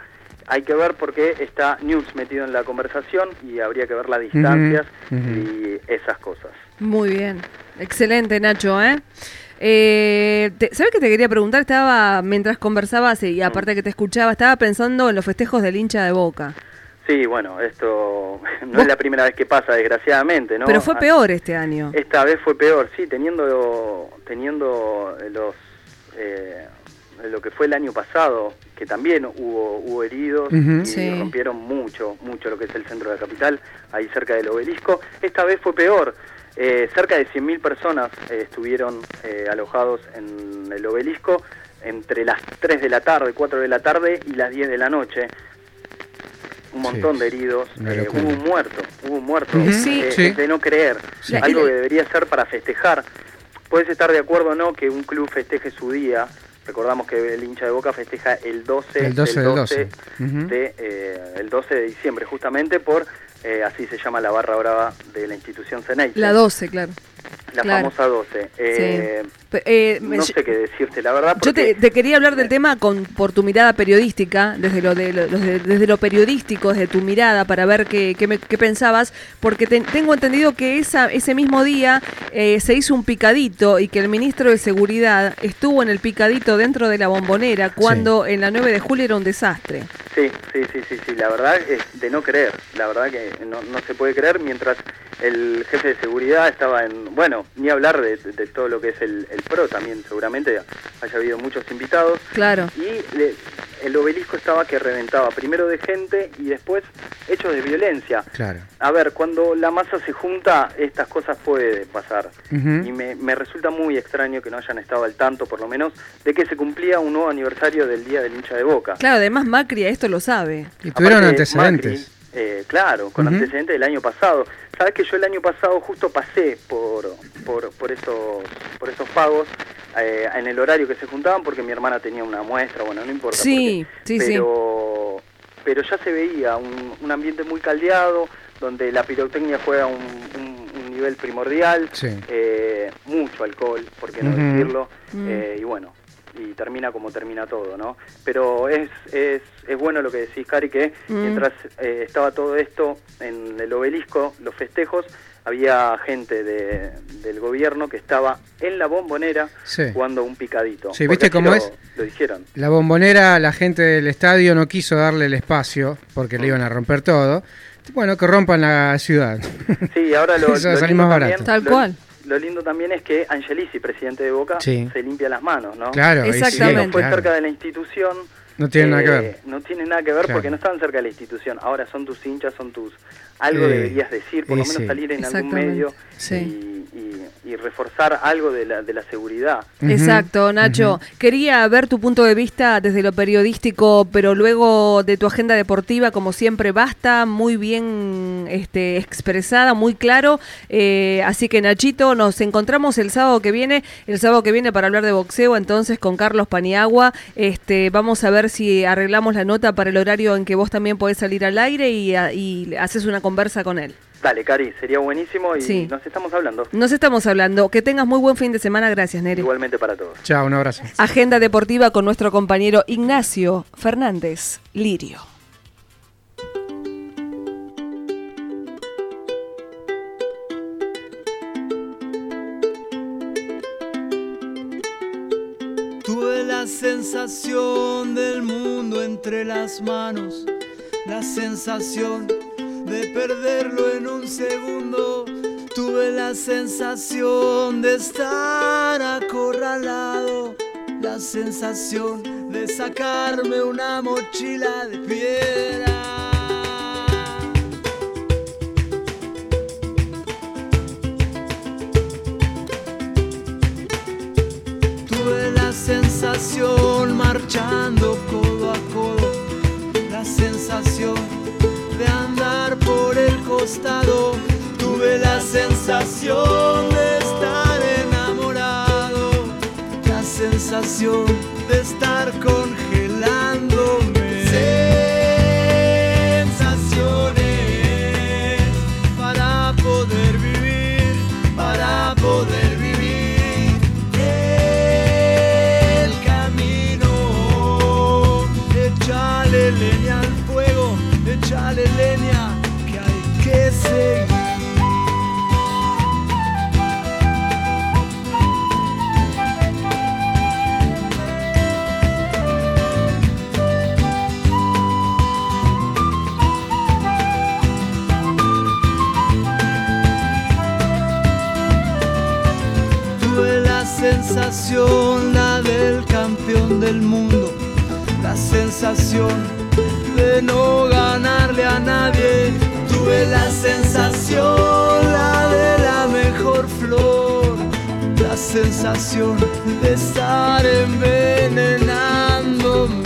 hay que ver porque está News metido en la conversación y habría que ver las distancias Uh-huh, uh-huh. y esas cosas. Muy bien, excelente Nacho, ¿eh? Eh, te, ¿Sabes qué te quería preguntar? Estaba, mientras conversabas y aparte que te escuchaba, estaba pensando en los festejos del hincha de Boca. Sí, bueno, esto no es la primera vez que pasa, desgraciadamente, ¿no? Pero fue peor este año. Esta vez fue peor, sí, teniendo teniendo los eh, lo que fue el año pasado, que también hubo hubo heridos Uh-huh. y Sí. rompieron mucho, mucho lo que es el centro de la capital, ahí cerca del obelisco. Esta vez fue peor. Eh, cerca de cien mil personas eh, estuvieron eh, alojados en el obelisco entre las tres de la tarde, cuatro de la tarde y las diez de la noche. Un montón Sí, de heridos, una eh, locura. hubo un muerto, hubo un muerto, Ujú. Sí. eh, Sí. es de no creer, Sí. algo que debería ser para festejar. Puedes estar de acuerdo o no que un club festeje su día. Recordamos que el hincha de Boca festeja el doce, El doce del del doce, doce. Ujú. de, eh, el doce de diciembre, justamente por, eh, así se llama la barra brava de la institución Ceneice. La doce, claro. La claro. famosa doce. Eh, Sí. Pe- eh, me- no sé qué decirte, la verdad. Yo te, porque- te quería hablar del tema con por tu mirada periodística, desde lo de, lo- de- desde lo periodístico, desde tu mirada, para ver qué, qué, me- qué pensabas, porque te- tengo entendido que esa, ese mismo día eh, se hizo un picadito y que el ministro de Seguridad estuvo en el picadito dentro de la Bombonera cuando en la nueve de julio era un desastre. Sí, sí, sí, sí, sí, la verdad es de no creer, la verdad que no, no se puede creer, mientras el jefe de seguridad estaba en, bueno, ni hablar de, de- de todo lo que es el, el PRO, también seguramente haya habido muchos invitados, Claro. y le- el obelisco estaba que reventaba, primero de gente y después hechos de violencia. Claro. A ver, cuando la masa se junta, estas cosas pueden pasar. Ujú. Y me, me resulta muy extraño que no hayan estado al tanto, por lo menos, de que se cumplía un nuevo aniversario del Día del Hincha de Boca. Claro, además Macri esto lo sabe. Y tuvieron Aparte, antecedentes. Macri, eh, claro, con Ujú. antecedentes del año pasado. Sabes que yo el año pasado justo pasé por por, por esos por esos pagos eh, en el horario que se juntaban porque mi hermana tenía una muestra, bueno, no importa. Sí, por qué, sí, sí. pero, pero ya se veía un, un ambiente muy caldeado, donde la pirotecnia juega un, un- un nivel primordial, Sí. eh, mucho alcohol, por qué no Ujú. decirlo, Mm. eh, y bueno, y termina como termina todo, ¿no? Pero es, es, es bueno lo que decís, Cari, que Mm. mientras eh, estaba todo esto en el obelisco, los festejos, había gente de, del gobierno que estaba en la Bombonera Sí. jugando un picadito. Sí, Porque ¿viste así cómo lo- es? Lo dijeron. La Bombonera, la gente del estadio no quiso darle el espacio porque le iban a romper todo. Bueno, que rompan la ciudad. Sí, ahora lo, Eso lo salí lindo más también- barato. Tal lo- cual. Lo lindo también es que Angelici, presidente de Boca, Sí. se limpia las manos, ¿no? Claro, ahí sí, Exactamente. Si no fue claro. cerca de la institución, No tiene nada que eh, ver. no tiene nada que ver Claro. porque no estaban cerca de la institución. Ahora son tus hinchas, son tus... Algo Eh, deberías decir, por lo eh, menos sí. salir en algún Exactamente. medio Sí. y, y- y reforzar algo de la, de la seguridad. Ujú. Exacto, Nacho. Quería ver tu punto de vista desde lo periodístico, pero luego de tu agenda deportiva, como siempre, basta, muy bien este, expresada, muy claro. Eh, así que, Nachito, nos encontramos el sábado que viene, el sábado que viene para hablar de boxeo, entonces con Carlos Paniagua. Este, vamos a ver si arreglamos la nota para el horario en que vos también podés salir al aire y, a- y haces una conversa con él. Dale, Cari, sería buenísimo y Sí. nos estamos hablando. Nos estamos hablando. Que tengas muy buen fin de semana. Gracias, Nere. Igualmente para todos. Chao, un abrazo. Agenda deportiva con nuestro compañero Ignacio Fernández Lirio. Tuve la sensación del mundo entre las manos, la sensación de perderlo en un segundo. Tuve la sensación de estar acorralado, la sensación de sacarme una mochila de piedra. Tuve la sensación marchando codo a codo, la sensación de andar por el costado. Tuve la sensación de estar enamorado, la sensación de estar congelándome. Sensaciones para poder vivir, para poder vivir el camino. Échale leña al sensación, la del campeón del mundo, la sensación de no ganarle a nadie. Tuve la sensación, la de la mejor flor, la sensación de estar envenenándome.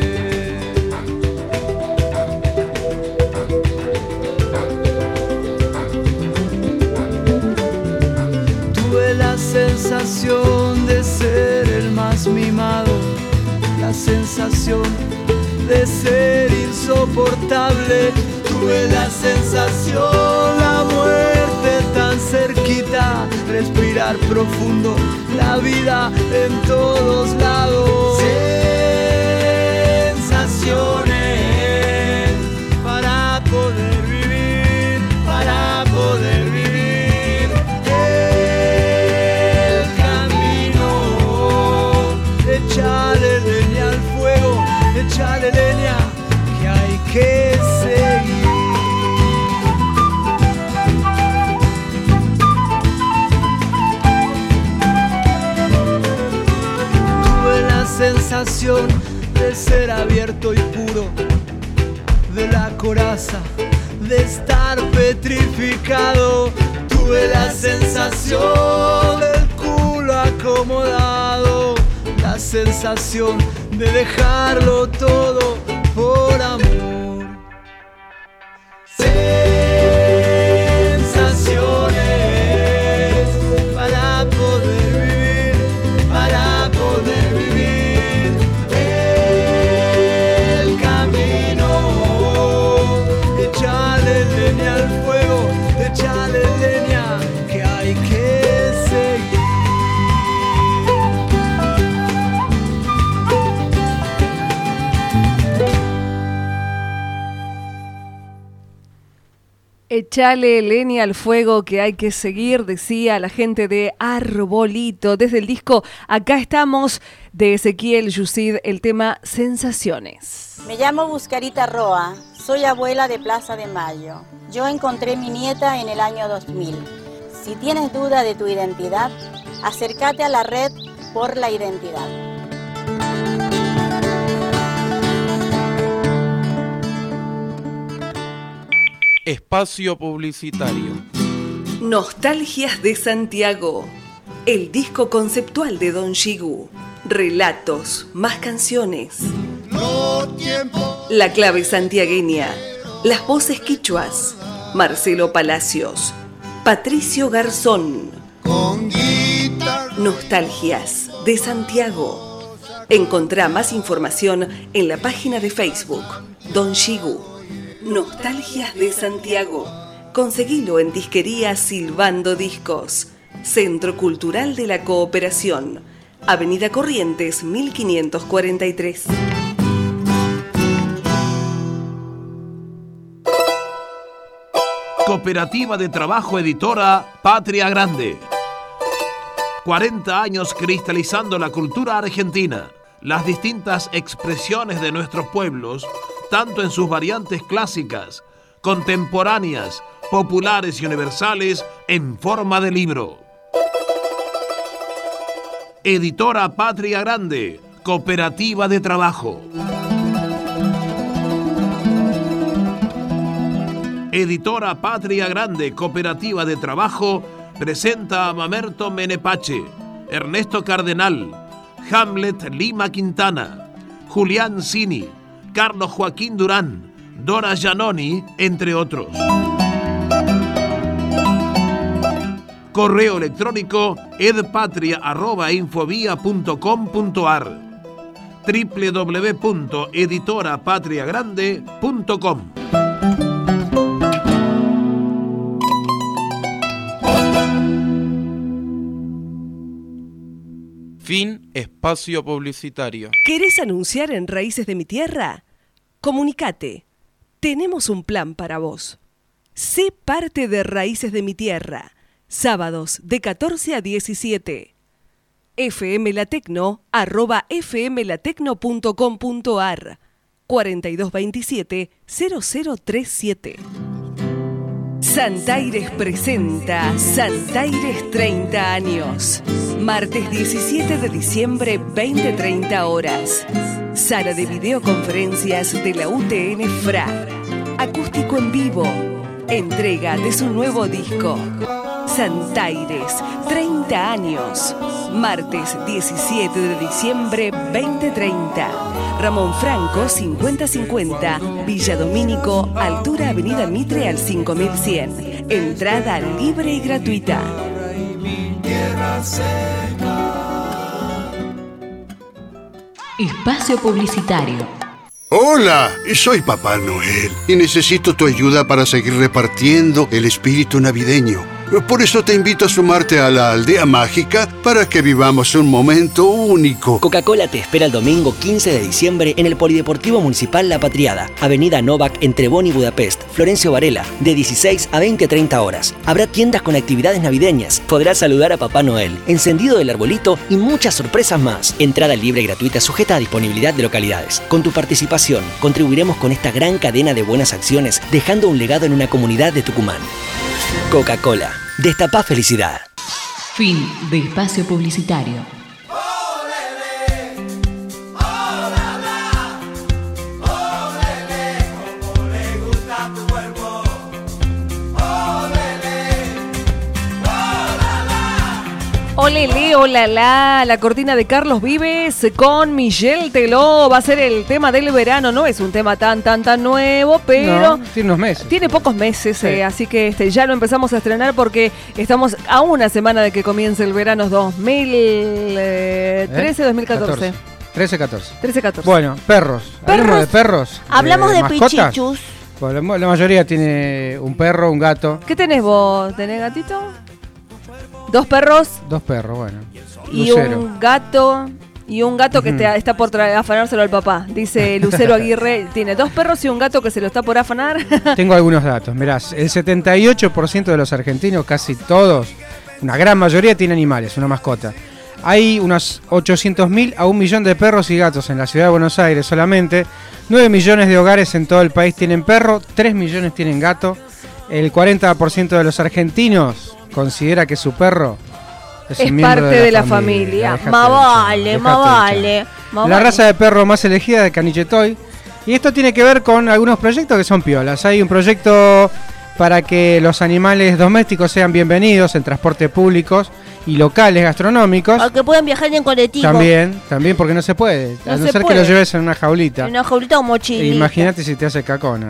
Tuve la sensación de ser el más mimado, la sensación de ser insoportable. Tuve la sensación, la muerte tan cerquita, respirar profundo, la vida en todos lados. Sensaciones para poder vivir, para poder vivir el camino. Echale leña al fuego, echale leña que hay que seguir. Sensación de ser abierto y puro, de la coraza, de estar petrificado. Tuve la sensación del culo acomodado, la sensación de dejarlo todo por amor. Sensaciones para poder vivir, para poder vivir. Al fuego, echale leña que hay que seguir. Echale leña al fuego que hay que seguir, decía la gente de Arbolito. Desde el disco Acá estamos, de Ezequiel Yusid, el tema Sensaciones. Me llamo Buscarita Roa, soy abuela de Plaza de Mayo. Yo encontré mi nieta en el año dos mil. Si tienes duda de tu identidad, acércate a la red por la identidad. Espacio publicitario. Nostalgias de Santiago, el disco conceptual de Don Shigu. Relatos, más canciones. No tiempo. La clave santiagueña, las voces quichuas. Marcelo Palacios, Patricio Garzón. Con guitarra. Nostalgias de Santiago. Encontrá más información en la página de Facebook Don Shigu. Nostalgias de Santiago. Conseguilo en Disquería Silbando Discos. Centro Cultural de la Cooperación. Avenida Corrientes mil quinientos cuarenta y tres. Cooperativa de Trabajo Editora Patria Grande. cuarenta años cristalizando la cultura argentina, las distintas expresiones de nuestros pueblos, tanto en sus variantes clásicas, contemporáneas, populares y universales, en forma de libro. Editora Patria Grande, Cooperativa de Trabajo. Editora Patria Grande, Cooperativa de Trabajo, presenta a Mamerto Menepache, Ernesto Cardenal, Hamlet Lima Quintana, Julián Cini, Carlos Joaquín Durán, Dora Giannoni, entre otros. Correo electrónico edpatria arroba infovía punto com punto ar, doble u doble u doble u punto editora patria grande punto com. Fin espacio publicitario. ¿Querés anunciar en Raíces de mi Tierra? Comunicate. Tenemos un plan para vos. Sé parte de Raíces de mi Tierra. Sábados de catorce a diecisiete. fmlatecno arroba fmlatecno punto com punto ar cuarenta y dos veintisiete cero cero treinta y siete. Santaires presenta Santaires treinta años. Martes diecisiete de diciembre, veinte treinta horas. Sala de videoconferencias de la U T N F R A. Acústico en vivo. Entrega de su nuevo disco. Santaires, treinta años. Martes diecisiete de diciembre, veinte treinta. Ramón Franco, cincuenta cincuenta. Villa Domínico, altura Avenida Mitre al cinco mil cien. Entrada libre y gratuita. Espacio publicitario. Hola, soy Papá Noel y necesito tu ayuda para seguir repartiendo el espíritu navideño. Por eso te invito a sumarte a la Aldea Mágica para que vivamos un momento único. Coca-Cola te espera el domingo quince de diciembre en el Polideportivo Municipal La Patriada, Avenida Novak entre Bonn y Budapest, Florencio Varela, de dieciséis a veinte treinta horas. Habrá tiendas con actividades navideñas, podrás saludar a Papá Noel, encendido del arbolito y muchas sorpresas más. Entrada libre y gratuita sujeta a disponibilidad de localidades. Con tu participación, contribuiremos con esta gran cadena de buenas acciones, dejando un legado en una comunidad de Tucumán. Coca-Cola. Destapá felicidad. Fin de espacio publicitario. Olele, olala, la cortina de Carlos Vives con Michelle Teló va a ser el tema del verano. No es un tema tan, tan, tan nuevo, pero... No, tiene unos meses. Tiene pocos meses, Sí. eh, así que este, ya lo empezamos a estrenar porque estamos a una semana de que comience el verano dos mil trece, dos mil catorce. trece, catorce. trece, catorce. Bueno, perros. Hablamos de perros. Hablamos de mascotas. pichichus. Bueno, la, la mayoría tiene un perro, un gato. ¿Qué tenés vos? ¿Tenés gatito? ¿Dos perros? Dos perros, bueno. Y Lucero. un gato... Y un gato que Ujú. te, está por tra- afanárselo al papá. Dice Lucero Aguirre, tiene dos perros y un gato que se lo está por afanar. Tengo algunos datos. Mirá, el setenta y ocho por ciento de los argentinos, casi todos, una gran mayoría tiene animales, una mascota. Hay unos ochocientos mil a un millón de perros y gatos en la ciudad de Buenos Aires solamente. nueve millones de hogares en todo el país tienen perro, tres millones tienen gato. El cuarenta por ciento de los argentinos considera que su perro es, Es un miembro parte de la familia. Déjate Más de vale, hinchar, más déjate de vale. hinchar. más La vale. raza de perro más elegida de Caniche Toy. Y esto tiene que ver con algunos proyectos que son piolas. Hay un proyecto para que los animales domésticos sean bienvenidos en transporte públicos y locales gastronómicos. Para que puedan viajar en colectivo. También, también porque no se puede. No a no se ser que puede. lo lleves en una jaulita. En una jaulita o mochilita. Imagínate si te hace cacona.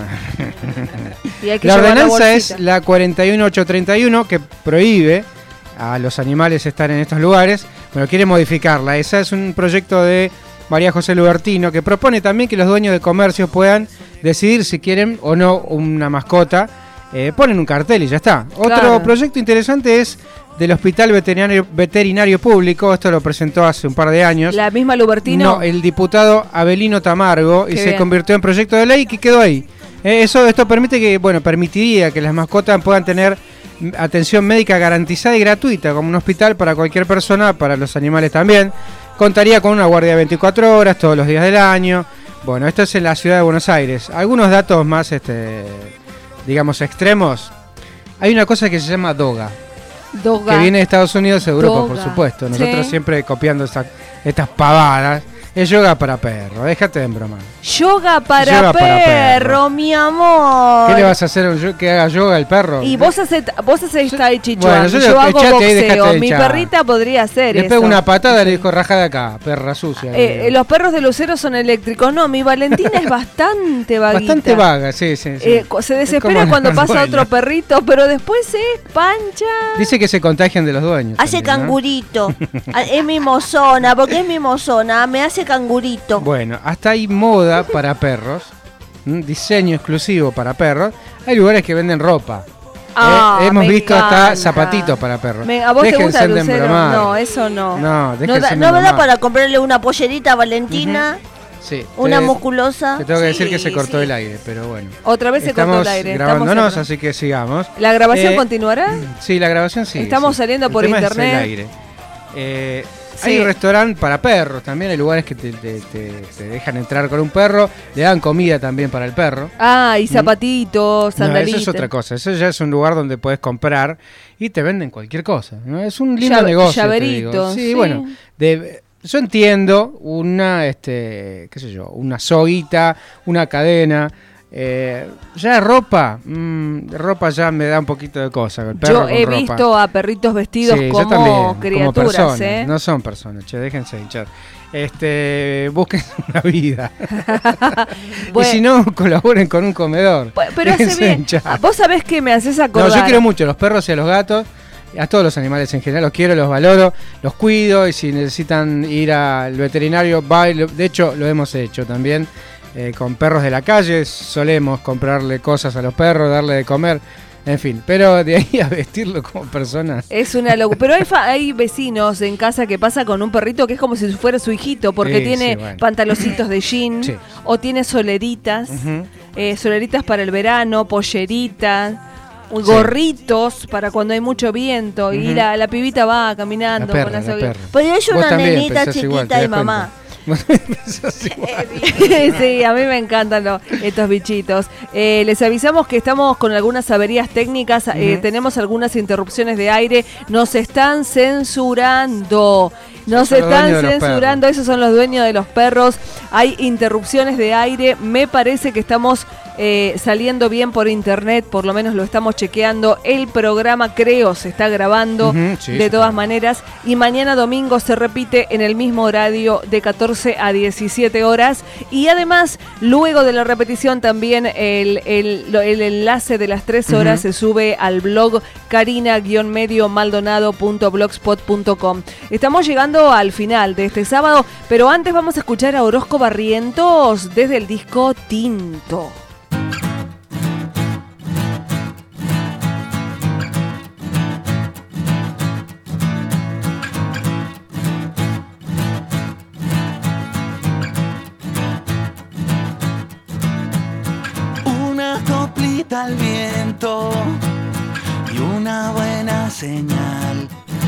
Y hay que La llevar ordenanza bolsita. es la cuarenta y uno mil ochocientos treinta y uno que prohíbe a los animales estar en estos lugares. Bueno, quiere modificarla. Esa es un proyecto de María José Lubertino que propone también que los dueños de comercios puedan decidir si quieren o no una mascota. Eh, ponen un cartel y ya está. Otro Claro. proyecto interesante es del Hospital Veterinario, Veterinario Público. Esto lo presentó hace un par de años. La misma Lubertino. No, el diputado Abelino Tamargo, y Qué se bien. convirtió en proyecto de ley que quedó ahí. Eh, eso, esto permite que, bueno, permitiría que las mascotas puedan tener mm, atención médica garantizada y gratuita, como un hospital para cualquier persona, para los animales también. Contaría con una guardia de veinticuatro horas todos los días del año. Bueno, esto es en la ciudad de Buenos Aires. Algunos datos más, este, digamos, extremos. Hay una cosa que se llama doga. Doga. Que viene de Estados Unidos, Europa, Doga. por supuesto. Nosotros Sí. siempre copiando esta- estas pavadas. Es yoga para perro, déjate de broma. Yoga para, Yoga para perro, perro. mi amor. ¿Qué le vas a hacer a un yo- que haga yoga al perro? Y vos haces, vos haces tai chi chuan, Bueno, yo yo, lo- hago echate ahí, dejate boxeo. de Mi hinchar. perrita podría hacer Le eso. pego una patada y le dijo raja de acá, perra sucia. Eh, eh, los perros de Lucero son eléctricos. No, mi Valentina es bastante vaguita. Bastante vaga, sí, sí. sí. Eh, cu- se Es desespera como cuando la pasa dueña. otro perrito, pero después se pancha. Dice que se contagian de los dueños. Hace también, ¿no? cangurito. Ah, Es mimosona, porque es mimosona. Me hace cangurito. Bueno, hasta hay moda para perros, un diseño exclusivo para perros. Hay lugares que venden ropa. Ah, Eh, hemos me visto encanta. hasta zapatitos para perros. Me- ¿A vos te Déjense gusta de Lucero? embromar. No, eso no. No, No, déjense da, de no me da embromar. para comprarle una pollerita a Valentina, Sí, una te- musculosa. Te tengo que decir que se cortó el aire, pero bueno. Otra vez se Estamos cortó el aire. grabándonos, Estamos así que sigamos. ¿La grabación Eh, continuará? Sí, la grabación sí. Estamos sí. saliendo El por tema es internet. el aire. Eh, Hay Sí. un restaurante para perros, también hay lugares que te, te- te- te dejan entrar con un perro, le dan comida también para el perro. Ah, y zapatitos, No, sandalitas. eso es otra cosa, eso ya es un lugar donde puedes comprar y te venden cualquier cosa, ¿no? Es un lindo Llave- negocio. te llaveritos, digo. Sí, sí. bueno, de- yo entiendo una, este, qué sé yo, una soguita, una cadena. Eh, ya ropa, mm, ropa ya me da un poquito de cosa. El perro Yo con he ropa. visto a perritos vestidos Sí, yo como también, criaturas, como personas, ¿eh? no son personas, che, déjense hinchar. Este, busquen una vida. Bueno. Y si no, colaboren con un comedor. Pero hace Déjense bien. hinchar. Vos sabés que me haces acordar. No, yo quiero mucho a los perros y a los gatos, a todos los animales en general, los quiero, los valoro, los cuido y si necesitan ir al veterinario, va y lo- de hecho lo hemos hecho también. Eh, con perros de la calle solemos comprarle cosas a los perros, darle de comer, en fin, pero de ahí a vestirlo como personas. Es una locura. Pero hay, fa- hay vecinos en casa que pasa con un perrito que es como si fuera su hijito, porque Sí, tiene sí, bueno. pantaloncitos de jean, Sí. o tiene soleritas, Ujú. eh, soleritas para el verano, polleritas, Sí. gorritos para cuando hay mucho viento, y Ujú. la, la pibita va caminando La perra, con esa- la perra. Pero es Vos una también nenita pensás igual, chiquita ¿te de das mamá. cuenta? Sí, a mí me encantan los- estos bichitos. Eh, les avisamos que estamos con algunas averías técnicas, eh, Ujú. tenemos algunas interrupciones de aire, nos están censurando. Nos Esos son los están dueños de los censurando, esos son los dueños de los perros. Hay interrupciones de aire. Me parece que estamos eh, saliendo bien por internet, por lo menos lo estamos chequeando. El programa, creo, se está grabando Ujú, sí, de sí, todas maneras. Y mañana domingo se repite en el mismo horario de catorce a diecisiete horas. Y además, luego de la repetición, también el, el, lo- el enlace de las tres horas Ujú. se sube al blog carina-medio maldonado punto blogspot punto com. Estamos llegando al final de este sábado, pero antes vamos a escuchar a Orozco Barrientos desde el disco Tinto. Una coplita al viento y una buena señal.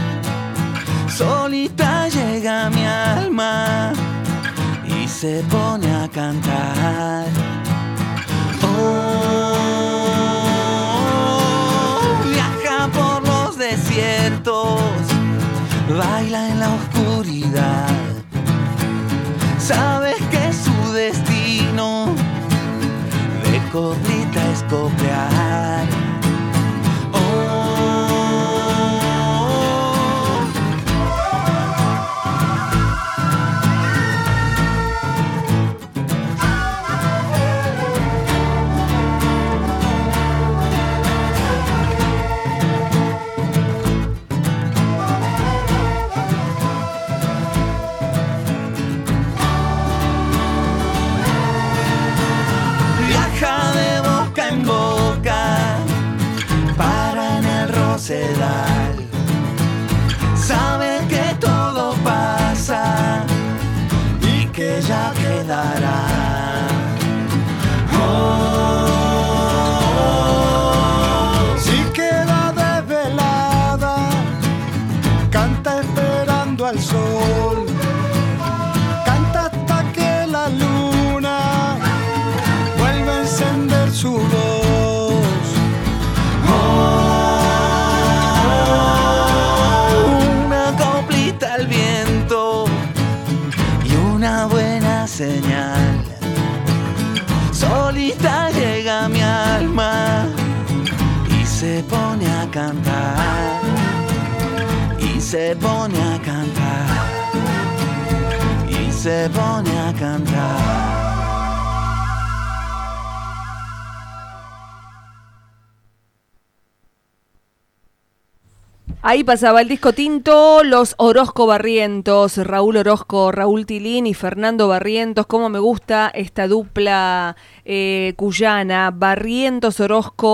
Solita llega mi alma y se pone a cantar. Oh, viaja por los desiertos, baila en la oscuridad. Sabes que su destino de coplita es copiar. Viaja de boca en boca, para en el rosedal. Sabe que todo pasa y que ya quedará. Oh, si queda desvelada, canta esperando al sol. Canta hasta que la luna vuelve a encender su voz. Oh, una coplita al viento y una buena señal. Solita llega mi alma y se pone a cantar. Y se pone a cantar. Y se pone a cantar. Ahí pasaba el disco Tinto, los Orozco Barrientos, Raúl Orozco, Raúl Tilín y Fernando Barrientos. Cómo me gusta esta dupla eh, cuyana, Barrientos Orozco.